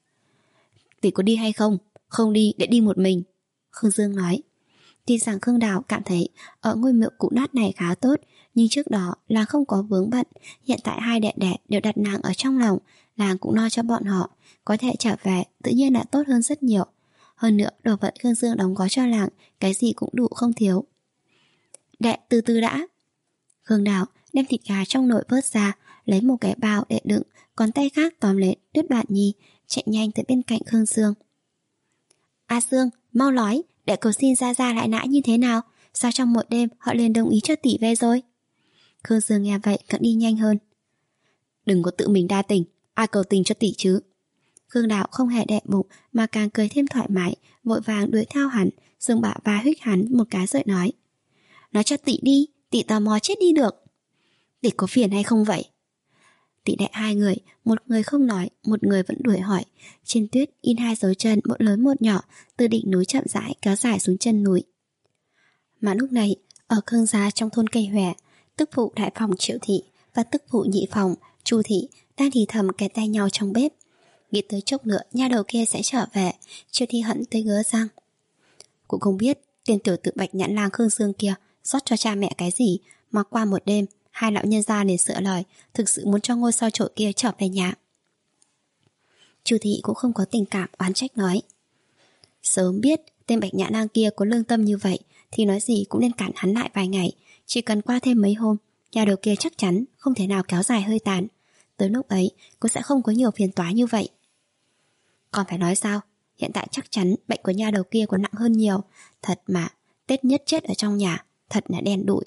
Tỷ có đi hay không? Không đi để đi một mình, Khương Dương nói. Tuy rằng Khương Đào cảm thấy ở ngôi miệu cũ nát này khá tốt, nhưng trước đó là không có vướng bận. Hiện tại hai đệ đệ đều đặt nàng ở trong lòng, làng cũng lo cho bọn họ, có thể trở về tự nhiên là tốt hơn rất nhiều. Hơn nữa đồ vật Khương Dương đóng gói cho làng, cái gì cũng đủ không thiếu. Đệ từ từ đã. Khương Đào đem thịt gà trong nồi vớt ra, lấy một cái bao để đựng, còn tay khác tóm lấy Tuyết Đoạt Nhi, chạy nhanh tới bên cạnh Khương Dương. A Dương, mau nói, để cầu xin ra ra lại nãi như thế nào? sao trong một đêm họ liền đồng ý cho tỷ về rồi? Khương Dương nghe vậy càng đi nhanh hơn. Đừng có tự mình đa tình, ai cầu tình cho tỷ chứ? Khương Đạo không hề đẹ bụng mà càng cười thêm thoải mái, vội vàng đuổi theo hắn, dùng bả vai huých hắn một cái rồi nói. Nói cho tỷ đi, tỷ tò mò chết đi được. Tỷ có phiền hay không vậy? Tỷ đệ hai người, một người không nói, một người vẫn đuổi hỏi. Trên tuyết in hai dấu chân một lớn một nhỏ, từ đỉnh núi chậm rãi kéo dài xuống chân núi. Mà lúc này, ở Khương gia trong thôn Cây Hòe, tức phụ đại phòng Triệu thị và tức phụ nhị phòng Chu thị đang thì thầm kề tay nhau trong bếp. Nghĩ tới chốc nữa nha đầu kia sẽ trở về, Triệu thị hận tới ngứa răng. Cũng không biết tiền tiểu tử Bạch Nhãn Lang Khương Dương kia rót cho cha mẹ cái gì mà qua một đêm hai lão nhân gia liền sửa lời, thực sự muốn cho ngôi sao chổi kia trở về nhà. Chu thị cũng không có tình cảm oán trách nói. Sớm biết tên Bạch Nhãn Lang kia có lương tâm như vậy thì nói gì cũng nên cản hắn lại vài ngày. Chỉ cần qua thêm mấy hôm, nhà đầu kia chắc chắn không thể nào kéo dài hơi tàn. Tới lúc ấy cô sẽ không có nhiều phiền toái như vậy. Còn phải nói sao? Hiện tại chắc chắn bệnh của nhà đầu kia còn nặng hơn nhiều. Thật mà, Tết nhất chết ở trong nhà, thật là đen đủi.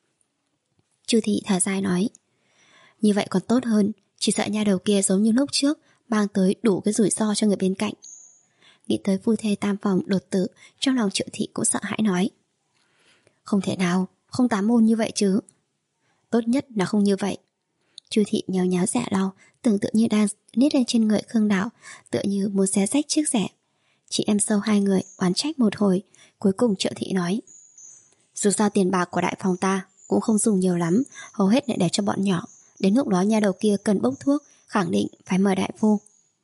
Chu thị thở dài nói. Như vậy còn tốt hơn, chỉ sợ nhà đầu kia giống như lúc trước mang tới đủ cái rủi ro cho người bên cạnh. Nghĩ tới phu thê tam phòng đột tử, trong lòng Triệu thị cũng sợ hãi nói. Không thể nào, không tám môn như vậy chứ. Tốt nhất là không như vậy. Chu thị nhéo nhéo rẻ lau, tưởng tượng như đang nít lên trên người Khương Đạo, tựa như muốn xé rách chiếc rẻ. Chị em sâu hai người oán trách một hồi, cuối cùng Triệu thị nói. Dù sao tiền bạc của đại phòng ta cũng không dùng nhiều lắm, hầu hết lại để cho bọn nhỏ. Đến lúc đó nhà đầu kia cần bốc thuốc, khẳng định phải mời đại phu.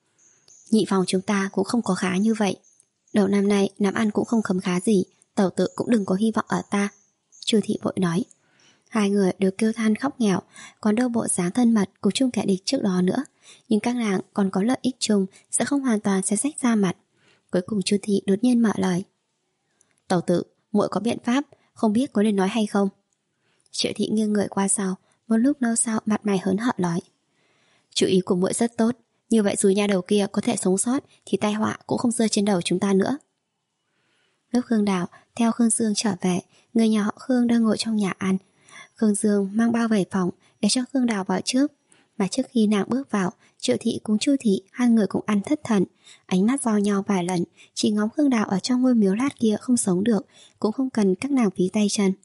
Nhị phòng chúng ta cũng không có khá như vậy. Đầu năm nay làm ăn cũng không khấm khá gì, tẩu tự cũng đừng có hy vọng ở ta. Chu thị vội nói. Hai người đều kêu than khóc nghèo, còn đâu bộ dáng thân mật cùng chung kẻ địch trước đó nữa. Nhưng các nàng còn có lợi ích chung, sẽ không hoàn toàn xé rách ra mặt. Cuối cùng Chu thị đột nhiên mở lời. Tẩu tự, muội có biện pháp, không biết có nên nói hay không? Triệu thị nghiêng người qua sau, một lúc lâu sau mặt mày hớn hở nói. Chủ ý của muội rất tốt, như vậy dù nhà đầu kia có thể sống sót thì tai họa cũng không rơi trên đầu chúng ta nữa. Lúc Khương Đào theo Khương Dương trở về, người nhà họ Khương đang ngồi trong nhà ăn. Khương Dương mang bao về phòng để cho Khương Đào vào trước. Mà trước khi nàng bước vào, Triệu thị cùng Chu thị hai người cũng ăn thất thần, ánh mắt giao nhau vài lần, chỉ ngóng Khương Đào ở trong ngôi miếu lát kia không sống được, cũng không cần các nàng phí tay chân.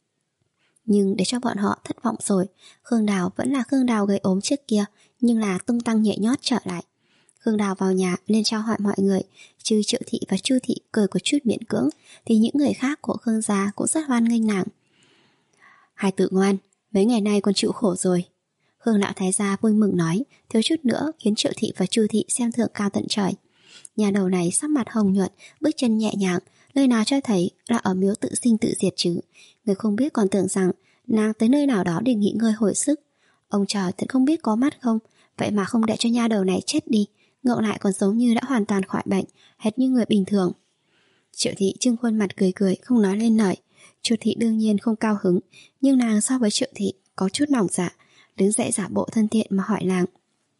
Nhưng để cho bọn họ thất vọng rồi, Khương Đào vẫn là Khương Đào gầy ốm trước kia, nhưng là tung tăng nhẹ nhót trở lại. Khương Đào vào nhà lên trao hỏi mọi người, trừ Triệu thị và Chu thị cười có chút miễn cưỡng, thì những người khác của Khương gia cũng rất hoan nghênh nàng. Hai tự ngoan, mấy ngày nay con chịu khổ rồi. Khương lão thái gia vui mừng nói, thiếu chút nữa khiến Triệu thị và Chu thị xem thường cao tận trời. Nhà đầu này sắc mặt hồng nhuận, bước chân nhẹ nhàng, nơi nào cho thấy là ở miếu tự sinh tự diệt chứ. Người không biết còn tưởng rằng nàng tới nơi nào đó để nghỉ ngơi hồi sức. Ông trời thật không biết có mắt không, vậy mà không để cho nha đầu này chết đi, ngược lại còn giống như đã hoàn toàn khỏi bệnh, hệt như người bình thường. Triệu thị trưng khuôn mặt cười cười, không nói lên lời. Chu thị đương nhiên không cao hứng, nhưng nàng so với Triệu thị có chút lòng dạ, đứng dậy giả bộ thân thiện mà hỏi nàng.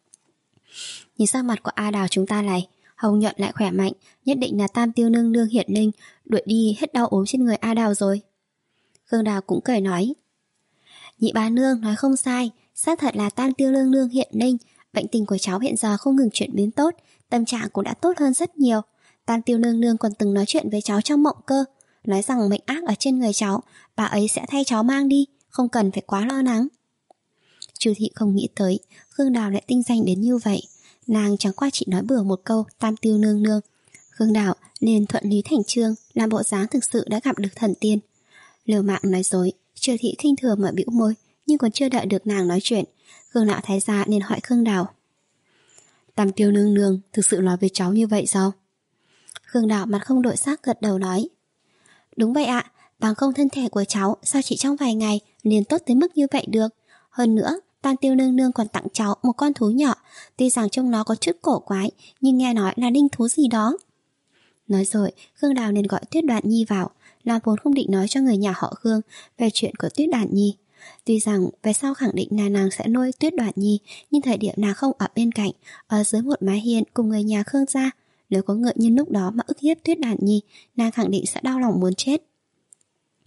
Nhìn sắc mặt của A Đào chúng ta này, hồng nhuận lại khỏe mạnh, nhất định là Tam Tiêu Nương Nương hiện linh, đuổi đi hết đau ốm trên người A Đào rồi. Khương Đào cũng cười nói. Nhị bà nương nói không sai, xác thật là Tam Tiêu Nương Nương hiện linh, bệnh tình của cháu hiện giờ không ngừng chuyển biến tốt, tâm trạng cũng đã tốt hơn rất nhiều. Tam Tiêu Nương Nương còn từng nói chuyện với cháu trong mộng cơ, nói rằng mệnh ác ở trên người cháu, bà ấy sẽ thay cháu mang đi, không cần phải quá lo lắng. Chu thị không nghĩ tới Khương Đào lại tinh danh đến như vậy. Nàng chẳng qua chỉ nói bừa một câu Tam Tiêu Nương Nương, Khương Đào liền thuận lý thành chương, làm bộ dáng thực sự đã gặp được thần tiên. Liều mạng nói dối, Chu thị khinh thường mà bĩu môi, nhưng còn chưa đợi được nàng nói chuyện, Khương lão thái gia liền hỏi Khương Đào. Tam Tiêu Nương Nương thực sự nói với cháu như vậy sao? Khương Đào mặt không đổi sắc gật đầu nói. Đúng vậy ạ, bằng không thân thể của cháu sao chỉ trong vài ngày liền tốt tới mức như vậy được. Hơn nữa, Tam Tiêu Nương Nương còn tặng cháu một con thú nhỏ, tuy rằng trông nó có chút cổ quái, nhưng nghe nói là linh thú gì đó. Nói rồi, Khương Đào liền gọi Tuyết Đoạn Nhi vào, là vốn không định nói cho người nhà họ Khương về chuyện của Tuyết Đoạn Nhi. Tuy rằng về sau khẳng định là nàng sẽ nuôi Tuyết Đoạn Nhi, nhưng thời điểm nàng không ở bên cạnh, ở dưới một mái hiên cùng người nhà Khương gia, nếu có ngựa nhân lúc đó mà ức hiếp Tuyết Đoạn Nhi, nàng khẳng định sẽ đau lòng muốn chết.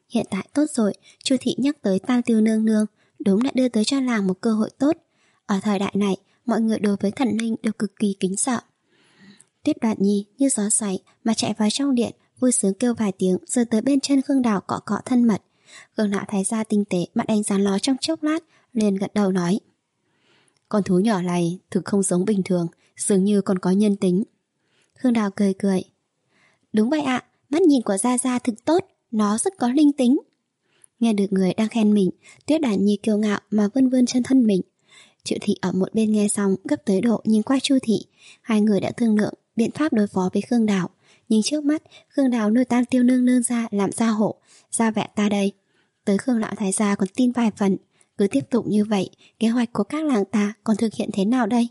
Hiện tại tốt rồi, Chu thị nhắc tới Tam Tiêu nương nương, đúng là đưa tới cho làng một cơ hội tốt. Ở thời đại này, mọi người đối với thần linh đều cực kỳ kính sợ. Tuyết Đoạt Nhi như gió xoáy mà chạy vào trong điện, vui sướng kêu vài tiếng rồi tới bên chân Khương Đào cọ cọ thân mật. Khương Lão thái gia tinh tế mặt đánh giá nó trong chốc lát, liền gật đầu nói: con thú nhỏ này thực không giống bình thường, dường như còn có nhân tính. Khương Đào cười cười: đúng vậy ạ, mắt nhìn của Gia Gia thực tốt, nó rất có linh tính. Nghe được người đang khen mình, Tuyết Đoạt Nhi kiêu ngạo mà vươn vươn chân thân mình. Triệu thị ở một bên nghe xong gấp tới độ nhìn qua Chu thị. Hai người đã thương lượng biện pháp đối phó với Khương Đào, nhưng trước mắt Khương Đào nuôi Tam Tiêu nương nương ra làm gia hộ, ra vẻ ta đây. Tới Khương lão thái gia còn tin vài phần. Cứ tiếp tục như vậy, kế hoạch của các làng ta còn thực hiện thế nào đây?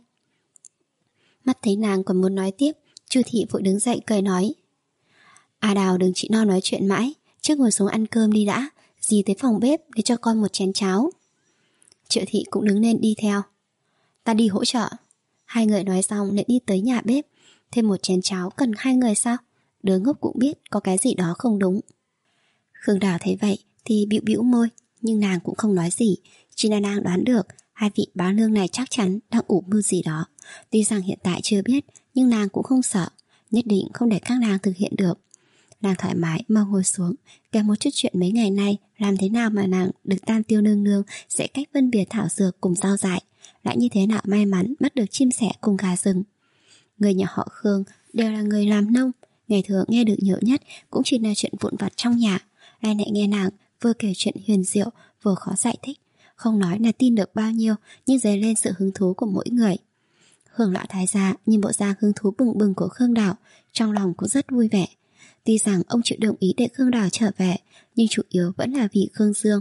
Mắt thấy nàng còn muốn nói tiếp, Chu thị vội đứng dậy cười nói: À Đào, đừng chị no nói chuyện mãi, trước ngồi xuống ăn cơm đi đã, dì tới phòng bếp để cho con một chén cháo. Triệu thị cũng đứng lên đi theo. Ta đi hỗ trợ. Hai người nói xong lại đi tới nhà bếp. Thêm một chén cháo cần hai người sao? Đứa ngốc cũng biết có cái gì đó không đúng. Khương Đào thấy vậy thì bĩu bĩu môi, nhưng nàng cũng không nói gì. Chỉ là nàng đoán được hai vị bá nương này chắc chắn đang ủ mưu gì đó. Tuy rằng hiện tại chưa biết, nhưng nàng cũng không sợ, nhất định không để các nàng thực hiện được. Nàng thoải mái mà ngồi xuống, kể một chút chuyện mấy ngày nay làm thế nào mà nàng được Tam Tiêu nương nương sẽ cách phân biệt thảo dược cùng rau dại, lại như thế nào may mắn bắt được chim sẻ cùng gà rừng. Người nhà họ Khương đều là người làm nông, ngày thường nghe được nhiều nhất cũng chỉ là chuyện vụn vặt trong nhà. Lại lại nghe nàng vừa kể chuyện huyền diệu vừa khó giải thích, không nói là tin được bao nhiêu, nhưng dấy lên sự hứng thú của mỗi người. Khương lão thái gia nhìn bộ dạng hứng thú bừng bừng của Khương Đào, trong lòng cũng rất vui vẻ. Tuy rằng ông chịu đồng ý để Khương Đào trở về, nhưng chủ yếu vẫn là vì Khương Dương.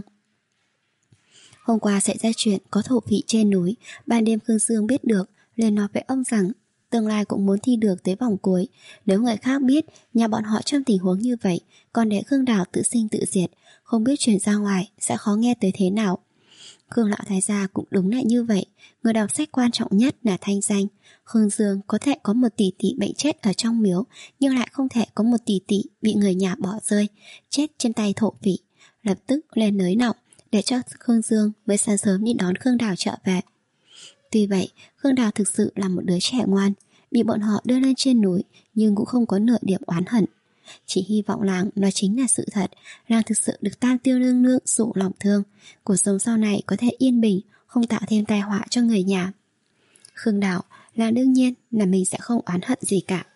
Hôm qua xảy ra chuyện có thổ phỉ trên núi, ban đêm Khương Dương biết được, liền nói với ông rằng tương lai cũng muốn thi được tới vòng cuối. Nếu người khác biết nhà bọn họ trong tình huống như vậy, còn để Khương Đào tự sinh tự diệt, không biết chuyển ra ngoài sẽ khó nghe tới thế nào. Khương lão thái gia cũng đúng là như vậy. Người đọc sách quan trọng nhất là thanh danh. Khương Dương có thể có một tỷ tỷ bệnh chết ở trong miếu, nhưng lại không thể có một tỷ tỷ bị người nhà bỏ rơi, chết trên tay thổ phỉ. Lập tức lên nới nọng để cho Khương Dương mới sáng sớm đi đón Khương Đào trở về. Tuy vậy, Khương Đào thực sự là một đứa trẻ ngoan, bị bọn họ đưa lên trên núi nhưng cũng không có nửa điểm oán hận. Chỉ hy vọng làng nó chính là sự thật, làng thực sự được Tam Tiêu nương nương dụ lòng thương, cuộc sống sau này có thể yên bình, không tạo thêm tai họa cho người nhà. Khương Đào là đương nhiên là mình sẽ không oán hận gì cả.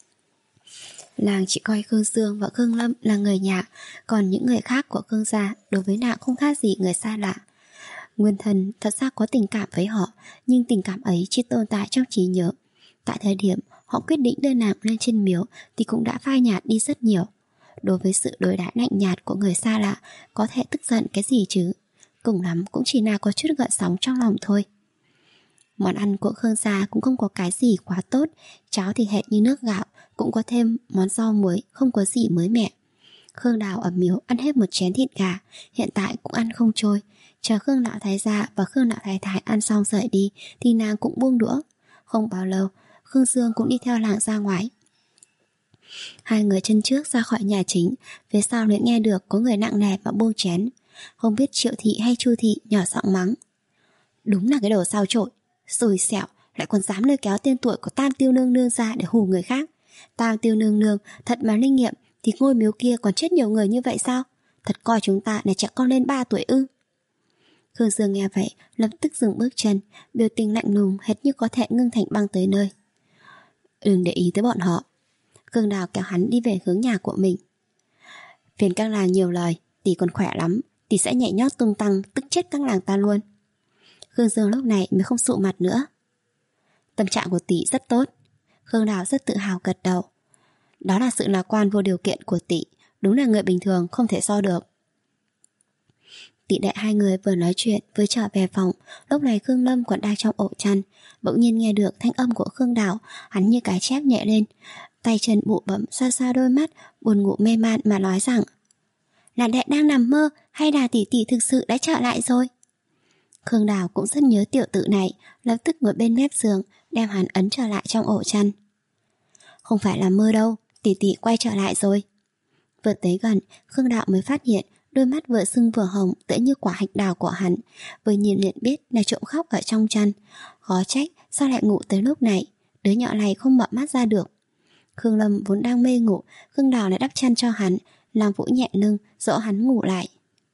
Làng chỉ coi Khương Dương và Khương Lâm là người nhà, còn những người khác của Khương gia đối với nàng không khác gì người xa lạ. Nguyên thần thật ra có tình cảm với họ, nhưng tình cảm ấy chỉ tồn tại trong trí nhớ. Tại thời điểm họ quyết định đưa nàng lên trên miếu thì cũng đã phai nhạt đi rất nhiều. Đối với sự đối đãi lạnh nhạt của người xa lạ, có thể tức giận cái gì chứ? Cùng lắm cũng chỉ là có chút gợn sóng trong lòng thôi. Món ăn của Khương gia cũng không có cái gì quá tốt, cháo thì hệt như nước gạo, cũng có thêm món rau muối, không có gì mới mẻ. Khương Đào ở miếu ăn hết một chén thịt gà, hiện tại cũng ăn không trôi. Chờ Khương lão thái gia và Khương lão thái thái ăn xong rời đi thì nàng cũng buông đũa. Không bao lâu, Khương Dương cũng đi theo làng ra ngoài. Hai người chân trước ra khỏi nhà chính, phía sau lại nghe được có người nặng nề mà buông chén. Không biết Triệu thị hay Chu thị nhỏ giọng mắng: đúng là cái đồ sao trội, xui xẻo, lại còn dám lôi kéo tên tuổi của Tam Tiêu nương nương ra để hù người khác. Tam Tiêu nương nương thật mà linh nghiệm thì ngôi miếu kia còn chết nhiều người như vậy sao? Thật coi chúng ta là trẻ con lên ba tuổi ư? Khương Dương nghe vậy lập tức dừng bước chân, biểu tình lạnh lùng hệt như có thể ngưng thành băng tới nơi. Đừng để ý tới bọn họ. Khương Đào kéo hắn đi về hướng nhà của mình. Phiền các làng nhiều lời, tỷ còn khỏe lắm, tỷ sẽ nhảy nhót tung tăng tức chết các làng ta luôn. Khương Dương lúc này mới không sụ mặt nữa. Tâm trạng của tỷ rất tốt. Khương Đào rất tự hào gật đầu. Đó là sự lạc quan vô điều kiện của tỷ, đúng là người bình thường không thể so được. Tỷ đệ hai người vừa nói chuyện vừa trở về phòng. Lúc này Khương Lâm còn đang trong ổ chăn, bỗng nhiên nghe được thanh âm của Khương Đào. Hắn như cái chép nhẹ lên, tay chân bụ bẫm, xoa xoa đôi mắt, buồn ngủ mê man mà nói rằng: là đệ đang nằm mơ hay là tỷ tỷ thực sự đã trở lại rồi? Khương Đào cũng rất nhớ tiểu tử này, lập tức ngồi bên mép giường đem hắn ấn trở lại trong ổ chăn. Không phải là mơ đâu, tỷ tỷ quay trở lại rồi. Vừa tới gần, Khương Đạo mới phát hiện đôi mắt vừa sưng vừa hồng tựa như quả hạch đào của hắn, vừa nhìn liền biết là trộm khóc ở trong chăn. Khó trách sao lại ngủ tới lúc này, đứa nhỏ này không mở mắt ra được. Khương Lâm vốn đang mê ngủ, Khương Đào lại đắp chăn cho hắn, làm vỗ nhẹ lưng dỗ hắn ngủ lại.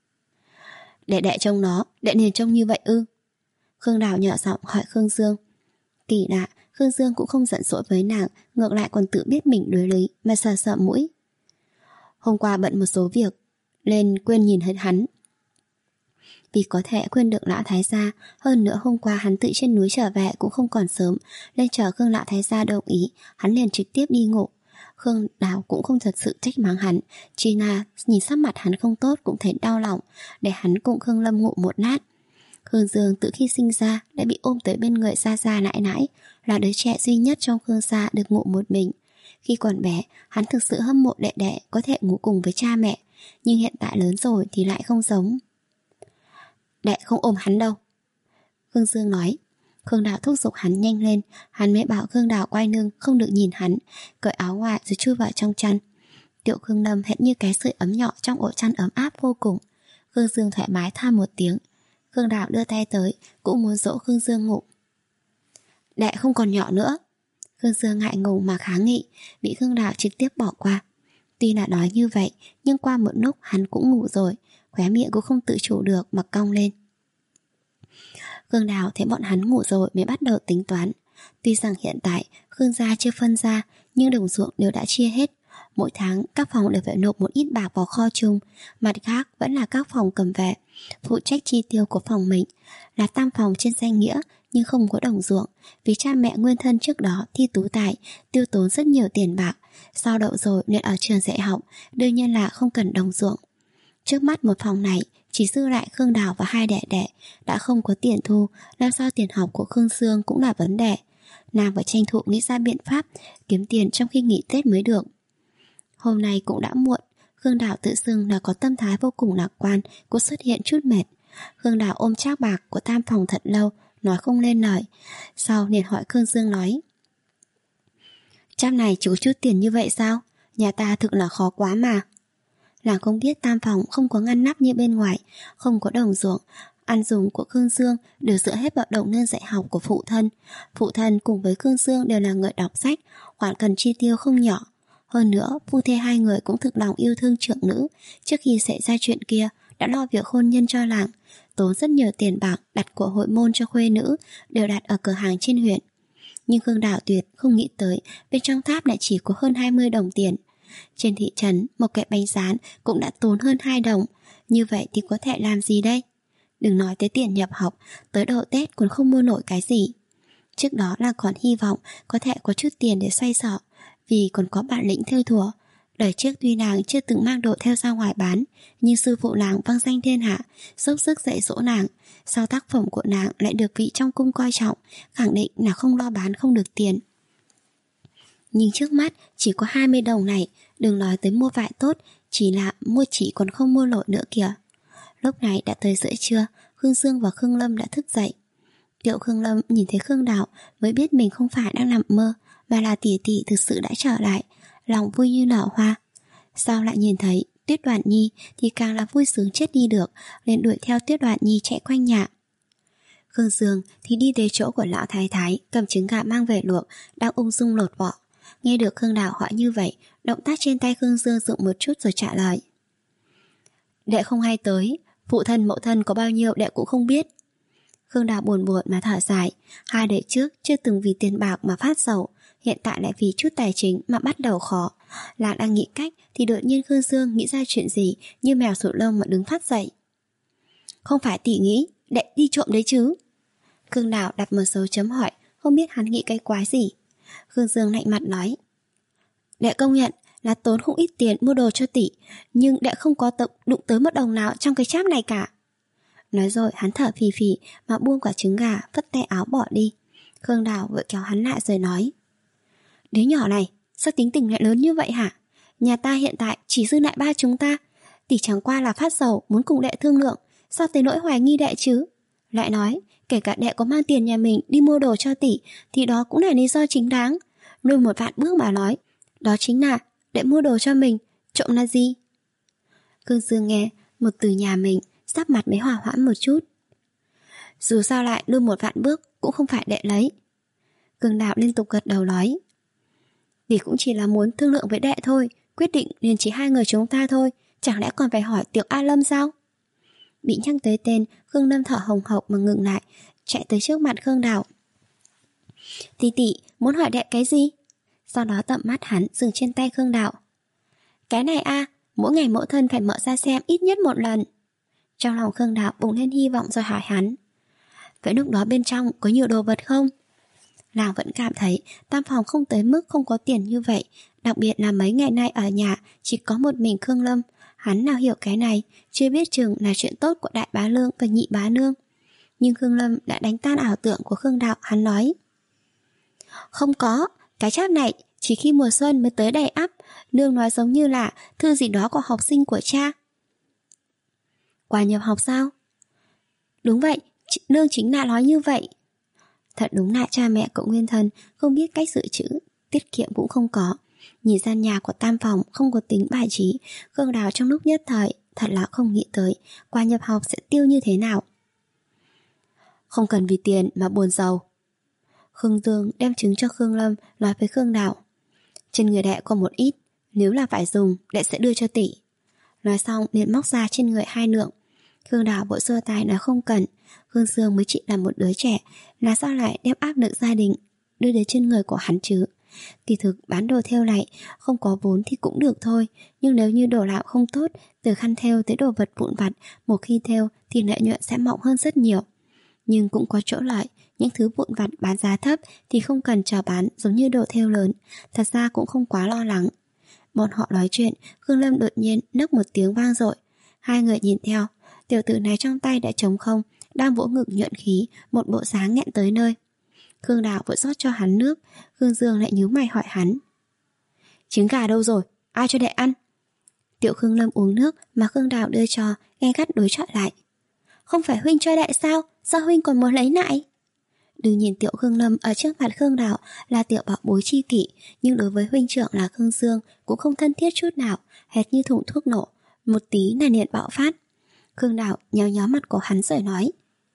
Đệ đệ trông nó, đệ liền trông như vậy ư? Khương Đào nhỏ giọng hỏi Khương Dương. Kỳ lạ, Khương Dương cũng không giận dỗi với nàng, ngược lại còn tự biết mình đối lý mà sờ sờ mũi. Hôm qua bận một số việc nên quên nhìn hết hắn. Vì có thể quên được lão thái gia, hơn nữa hôm qua hắn tự trên núi trở về cũng không còn sớm, nên chờ Khương lão thái gia đồng ý, hắn liền trực tiếp đi ngủ. Khương Đào cũng không thật sự trách mắng hắn, chỉ là nhìn sắc mặt hắn không tốt cũng thấy đau lòng, để hắn cùng Khương Lâm ngủ một lát. Khương Dương từ khi sinh ra đã bị ôm tới bên người Gia Gia nãi nãi, là đứa trẻ duy nhất trong Khương gia được ngủ một mình. Khi còn bé, hắn thực sự hâm mộ đệ đệ có thể ngủ cùng với cha mẹ, nhưng hiện tại lớn rồi thì lại không giống. Đệ không ôm hắn đâu, Khương Dương nói. Khương Đào thúc giục hắn nhanh lên, hắn mới bảo Khương Đào quay lưng không được nhìn hắn, cởi áo ngoài rồi chui vào trong chăn. Tiểu Khương Lâm hệt như cái sưởi ấm nhỏ trong ổ chăn ấm áp vô cùng. Khương Dương thoải mái than một tiếng. Khương Đào đưa tay tới cũng muốn dỗ Khương Dương ngủ. Đệ không còn nhỏ nữa, Khương Dương ngại ngùng mà kháng nghị, bị Khương Đào trực tiếp bỏ qua. Tuy là nói như vậy, nhưng qua một lúc hắn cũng ngủ rồi, khóe miệng cũng không tự chủ được mà cong lên. Khương Đào thấy bọn hắn ngủ rồi mới bắt đầu tính toán. Tuy rằng hiện tại Khương gia chưa phân ra, nhưng đồng ruộng đều đã chia hết. Mỗi tháng các phòng đều phải nộp một ít bạc vào kho chung, mặt khác vẫn là các phòng cầm về, phụ trách chi tiêu của phòng mình. Là tam phòng trên danh nghĩa nhưng không có đồng ruộng, vì cha mẹ nguyên thân trước đó thi tú tài, tiêu tốn rất nhiều tiền bạc, sau đậu rồi nên ở trường dạy học, đương nhiên là không cần đồng ruộng. Trước mắt một phòng này chỉ dư lại Khương Đào và hai đệ đệ, đã không có tiền thu, làm sao tiền học của Khương Dương cũng là vấn đề. Nàng phải tranh thủ nghĩ ra biện pháp kiếm tiền trong khi nghỉ Tết mới được. Hôm nay cũng đã muộn, Khương Đào tự xưng là có tâm thái vô cùng lạc quan, cũng xuất hiện chút mệt. Khương Đào ôm trác bạc của tam phòng thật lâu, nói không lên lời. Sau liền hỏi Khương Dương nói: Trác này chỉ có chút tiền như vậy sao? Nhà ta thực là khó quá mà. Nàng không biết tam phòng không có ngăn nắp như bên ngoài, không có đồng ruộng, ăn dùng của Khương Dương đều dựa hết vào đồng lương dạy học của phụ thân. Phụ thân cùng với Khương Dương đều là người đọc sách, khoản cần chi tiêu không nhỏ. Hơn nữa, phu thê hai người cũng thực lòng yêu thương trưởng nữ, trước khi xảy ra chuyện kia đã lo việc hôn nhân cho làng, tốn rất nhiều tiền bạc đặt của hội môn cho khuê nữ, đều đặt ở cửa hàng trên huyện. Nhưng Khương Đào tuyệt không nghĩ tới bên trong tháp lại chỉ có hơn hai mươi đồng tiền. Trên thị trấn, một kẹp bánh rán cũng đã tốn hơn hai đồng. Như vậy thì có thể làm gì đây? Đừng nói tới tiền nhập học, tới độ Tết còn không mua nổi cái gì. Trước đó là còn hy vọng có thể có chút tiền để xoay sở, vì còn có bản lĩnh thêu thùa. Đời trước tuy nàng chưa từng mang đồ theo ra ngoài bán, nhưng sư phụ nàng vang danh thiên hạ, dốc sức dạy dỗ nàng. Sau tác phẩm của nàng lại được vị trong cung coi trọng, khẳng định là không lo bán không được tiền. Nhưng trước mắt chỉ có hai mươi đồng này, đừng nói tới mua vải tốt, chỉ là mua chỉ còn không mua nổi nữa kìa. Lúc này đã tới giữa trưa, Khương Dương và Khương Lâm đã thức dậy. Tiểu Khương Lâm nhìn thấy Khương Đào mới biết mình không phải đang nằm mơ, mà là tỷ tỷ thực sự đã trở lại, lòng vui như nở hoa. Sau lại nhìn thấy Tuyết Đoản Nhi thì càng là vui sướng chết đi được, liền đuổi theo Tuyết Đoản Nhi chạy quanh nhà. Khương Dương thì đi tới chỗ của lão thái thái, cầm trứng gà mang về luộc, đang ung dung lột vỏ. Nghe được Khương Đào hỏi như vậy, động tác trên tay Khương Dương dựng một chút rồi trả lời: Đệ không hay tới, phụ thân mẫu thân có bao nhiêu đệ cũng không biết. Khương Đào buồn buồn mà thở dài, hai đời trước chưa từng vì tiền bạc mà phát sầu, hiện tại lại vì chút tài chính mà bắt đầu khó. Là đang nghĩ cách thì đột nhiên Khương Dương nghĩ ra chuyện gì như mèo sụt lông mà đứng phát dậy. Không phải tỷ nghĩ đệ đi trộm đấy chứ? Khương Đào đặt một dấu chấm hỏi, không biết hắn nghĩ cái quái gì. Khương Dương lạnh mặt nói: Đệ công nhận là tốn không ít tiền mua đồ cho tỷ, nhưng đệ không có tập đụng tới một đồng nào trong cái cháp này cả. Nói rồi hắn thở phì phì mà buông quả trứng gà, phất tay áo bỏ đi. Khương Đào vội kéo hắn lại rồi nói: Đứa nhỏ này sao tính tình lại lớn như vậy hả? Nhà ta hiện tại chỉ dư lại ba chúng ta, tỷ chẳng qua là phát sầu muốn cùng đệ thương lượng, sao tới nỗi hoài nghi đệ chứ? Lại nói kể cả đệ có mang tiền nhà mình đi mua đồ cho tỷ thì đó cũng là lý do chính đáng. Lùi một vạn bước mà nói, đó chính là đệ mua đồ cho mình, trộm là gì? Khương Dương nghe một từ nhà mình, sắc mặt mới hòa hoãn một chút. Dù sao lại lui một vạn bước cũng không phải đệ lấy. Khương Đạo liên tục gật đầu nói. Tỷ cũng chỉ là muốn thương lượng với đệ thôi, quyết định liền chỉ hai người chúng ta thôi, chẳng lẽ còn phải hỏi Tiểu A Lâm sao? Bị nhắc tới tên, Khương Lâm thở hồng hộc mà ngừng lại, chạy tới trước mặt Khương Đạo. Tỷ tỷ muốn hỏi đệ cái gì? Sau đó tầm mắt hắn dừng trên tay Khương Đạo. Cái này a, mỗi ngày mẫu thân phải mở ra xem ít nhất một lần. Trong lòng Khương Đạo bùng lên hy vọng rồi hỏi hắn. Vậy lúc đó bên trong có nhiều đồ vật không? Nàng vẫn cảm thấy tam phòng không tới mức không có tiền như vậy, đặc biệt là mấy ngày nay ở nhà chỉ có một mình Khương Lâm. Hắn nào hiểu cái này, chưa biết chừng là chuyện tốt của đại bá lương và nhị bá nương. Nhưng Khương Lâm đã đánh tan ảo tưởng của Khương Đạo, hắn nói. Không có, cái cháp này chỉ khi mùa xuân mới tới đầy ắp, nương nói giống như là thư gì đó của học sinh của cha. Quà nhập học sao? Đúng vậy, nương chính là nói như vậy. Thật đúng là cha mẹ cậu Nguyên Thần không biết cách dự trữ, tiết kiệm cũng không có. Nhìn gian nhà của tam phòng không có tính bài trí, Khương Đào trong lúc nhất thời thật là không nghĩ tới quà nhập học sẽ tiêu như thế nào. Không cần vì tiền mà buồn giàu. Khương Dương đem trứng cho Khương Lâm, nói với Khương Đào. Trên người đệ có một ít, nếu là phải dùng, đệ sẽ đưa cho tỷ. Nói xong liền móc ra trên người hai lượng. Khương Đào vội xua tay nói không cần. Khương Dương mới chỉ là một đứa trẻ, là sao lại đem áp lực gia đình đưa đến trên người của hắn chứ? Kỳ thực bán đồ thêu này không có vốn thì cũng được thôi, nhưng nếu như đồ làm không tốt, từ khăn thêu tới đồ vật vụn vặt, một khi thêu thì lợi nhuận sẽ mỏng hơn rất nhiều. Nhưng cũng có chỗ lợi, những thứ vụn vặt bán giá thấp thì không cần chờ bán giống như đồ thêu lớn, thật ra cũng không quá lo lắng. Bọn họ nói chuyện, Khương Lâm đột nhiên nấc một tiếng vang dội. Hai người nhìn theo, tiểu tử này trong tay đã trống không, đang vỗ ngực nhuận khí, một bộ dáng nghẹn tới nơi. Khương Đào vội rót cho hắn nước, Khương Dương lại nhíu mày hỏi hắn. Trứng gà đâu rồi? Ai cho đệ ăn? Tiểu Khương Lâm uống nước mà Khương Đào đưa cho, gay gắt đối chọi lại. Không phải huynh cho đệ sao? Sao huynh còn muốn lấy lại? Đừng nhìn Tiểu Khương Lâm ở trước mặt Khương Đào là tiểu bảo bối chi kỷ, nhưng đối với huynh trưởng là Khương Dương cũng không thân thiết chút nào, hệt như thùng thuốc nổ, một tí là liền bạo phát. Khương Đào nhéo nhéo mặt của hắn rồi nói.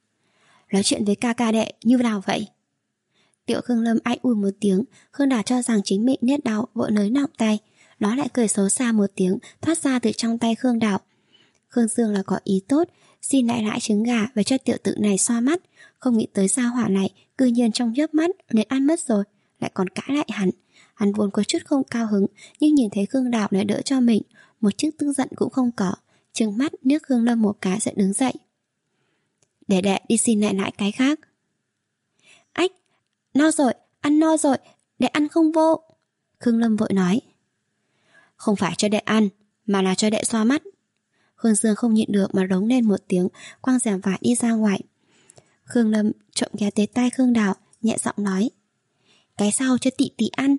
Nói chuyện với ca ca đệ như nào vậy? Tiểu Khương Lâm ai ui một tiếng, Khương Đào cho rằng chính mình nét đau, vội nới nọng tay. Nó lại cười xấu xa một tiếng, thoát ra từ trong tay Khương Đào. Khương Dương là có ý tốt, xin lại lại trứng gà về cho tiểu tử này xoa mắt. Không nghĩ tới sao hỏa này cư nhiên trong chớp mắt liền ăn mất rồi, lại còn cãi lại hắn. Hắn vốn có chút không cao hứng, nhưng nhìn thấy Khương Đào lại đỡ cho mình, một chút tức giận cũng không có, trừng mắt nước Khương Lâm một cái sẽ đứng dậy. Để đệ đi xin lại lại cái khác. Ách, no rồi, ăn no rồi, đệ ăn không vô. Khương Lâm vội nói. Không phải cho đệ ăn, mà là cho đệ xoa mắt. Khương Dương không nhịn được mà rống lên một tiếng, quăng rèm vải đi ra ngoài. Khương Lâm trộm ghé tới tay Khương Đào, nhẹ giọng nói. Cái sau cho tỷ tỷ ăn.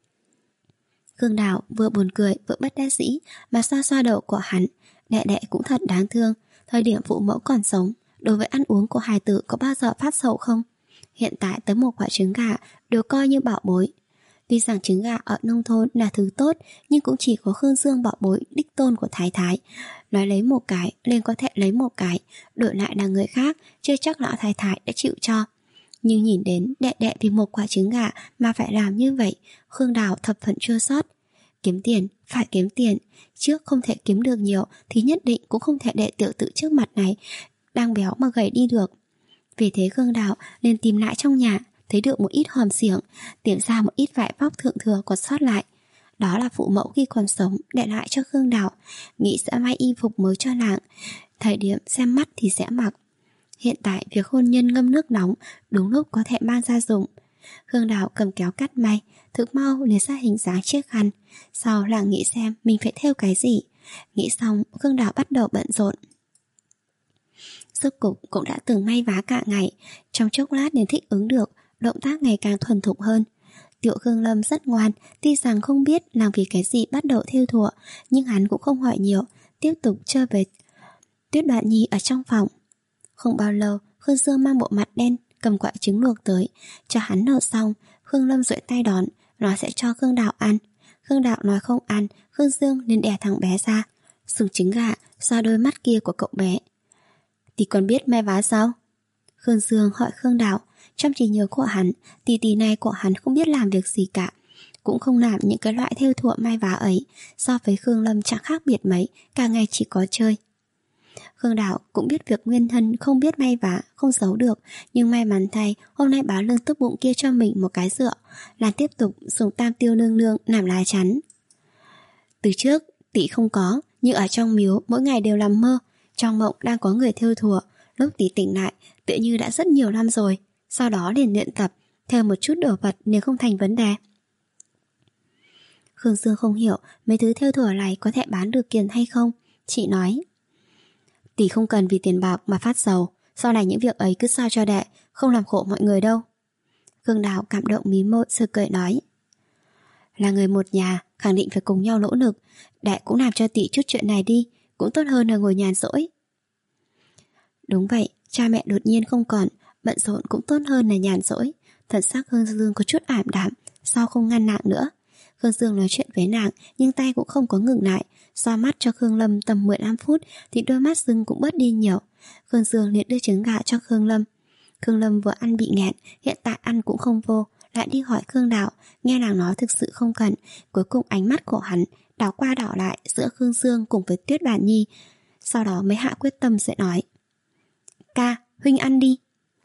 Khương Đào vừa buồn cười vừa bất đắc dĩ mà xoa xoa đầu của hắn. Đệ đệ cũng thật đáng thương, thời điểm phụ mẫu còn sống, đối với ăn uống của hài tử có bao giờ phát sầu không? Hiện tại tới một quả trứng gà đều coi như bảo bối. Tuy rằng trứng gà ở nông thôn là thứ tốt, nhưng cũng chỉ có Khương Dương bảo bối đích tôn của Thái Thái. Nói lấy một cái, liền có thể lấy một cái, đổi lại là người khác, chưa chắc lão Thái Thái đã chịu cho. Nhưng nhìn đến đệ đệ vì một quả trứng gà mà phải làm như vậy, Khương Đào thập phần chua xót. Kiếm tiền, phải kiếm tiền, trước không thể kiếm được nhiều thì nhất định cũng không thể để tiểu tử trước mặt này đang béo mà gầy đi được. Vì thế Khương Đào liền tìm lại trong nhà, thấy được một ít hòm xiểng, tìm ra một ít vải vóc thượng thừa còn sót lại. Đó là phụ mẫu khi còn sống để lại cho Khương Đào, nghĩ sẽ may y phục mới cho nàng, thời điểm xem mắt thì sẽ mặc. Hiện tại việc hôn nhân ngâm nước nóng đúng lúc có thể mang ra dùng. Khương Đào cầm kéo cắt may, thực mau lấy ra hình dáng chiếc khăn. Sau là nghĩ xem mình phải thêu cái gì. Nghĩ xong Khương Đào bắt đầu bận rộn. Rốt cục cũng đã từng may vá cả ngày, trong chốc lát nên thích ứng được, động tác ngày càng thuần thục hơn. Tiểu Khương Lâm rất ngoan, tuy rằng không biết làm vì cái gì bắt đầu thêu thùa, nhưng hắn cũng không hỏi nhiều, tiếp tục chơi với Tuyết Đoạn Nhi ở trong phòng. Không bao lâu, Khương Dương mang bộ mặt đen, cầm quả trứng luộc tới, cho hắn nở xong. Khương Lâm duỗi tay đón, nói sẽ cho Khương Đào ăn. Khương Đào nói không ăn, Khương Dương liền đè thằng bé ra. Sừng trứng gà xoa đôi mắt kia của cậu bé. Tỷ còn biết may vá sao? Khương Dương hỏi Khương Đạo. Trong trí nhớ của hắn, tỷ tỷ này của hắn không biết làm việc gì cả, cũng không làm những cái loại thêu thùa may vá ấy. So với Khương Lâm chẳng khác biệt mấy, cả ngày chỉ có chơi. Khương Đạo cũng biết việc Nguyên Hân không biết may vá không giấu được, nhưng may mắn thay hôm nay báo lương tức bụng kia cho mình một cái dựa, là tiếp tục dùng tam tiêu nương nương làm lá chắn. Từ trước tỷ không có, nhưng ở trong miếu mỗi ngày đều làm mơ, trong mộng đang có người thêu thùa. Lúc tỷ tỉnh lại tự như đã rất nhiều năm rồi, sau đó liền luyện tập, theo một chút đồ vật nếu không thành vấn đề. Khương Dương không hiểu mấy thứ thêu thùa này có thể bán được tiền hay không. Chị nói, tỷ không cần vì tiền bạc mà phát sầu, sau này những việc ấy cứ sao cho đệ, không làm khổ mọi người đâu. Khương Đào cảm động mí môi sơ cười nói, là người một nhà khẳng định phải cùng nhau nỗ lực, đệ cũng làm cho tỷ chút chuyện này đi, cũng tốt hơn là ngồi nhàn rỗi. Đúng vậy, cha mẹ đột nhiên không còn, bận rộn cũng tốt hơn là nhàn rỗi. Thần sắc Khương Dương có chút ảm đạm, sao không ngăn nàng nữa. Khương Dương nói chuyện với nàng, nhưng tay cũng không có ngừng lại. Xoa mắt cho Khương Lâm tầm mười lăm phút thì đôi mắt dưng cũng bớt đi nhiều. Khương Dương liền đưa trứng gà cho Khương Lâm. Khương Lâm vừa ăn bị nghẹn, hiện tại ăn cũng không vô, lại đi hỏi Khương Đạo. Nghe nàng nói thực sự không cần. Cuối cùng ánh mắt của hắn đảo qua đảo lại giữa Khương Dương cùng với Tuyết Bản Nhi, sau đó mới hạ quyết tâm sẽ nói, ca, huynh ăn đi.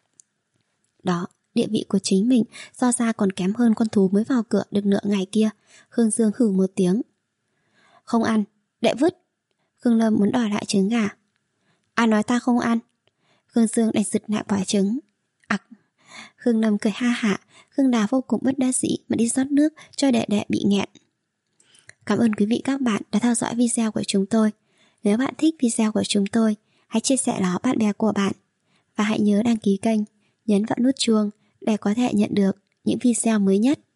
Đó, địa vị của chính mình so ra còn kém hơn con thú mới vào cửa được nửa ngày kia. Khương Dương hử một tiếng, không ăn, đệ vứt. Khương Lâm muốn đòi lại trứng gà. Ai nói ta không ăn? Khương Dương đành giật lại quả trứng. Ặc. Khương Lâm cười ha hả. Khương Đào vô cùng bất đắc dĩ mà đi rót nước cho đệ đệ bị nghẹn. Cảm ơn quý vị các bạn đã theo dõi video của chúng tôi. Nếu bạn thích video của chúng tôi, hãy chia sẻ nó bạn bè của bạn. Và hãy nhớ đăng ký kênh, nhấn vào nút chuông để có thể nhận được những video mới nhất.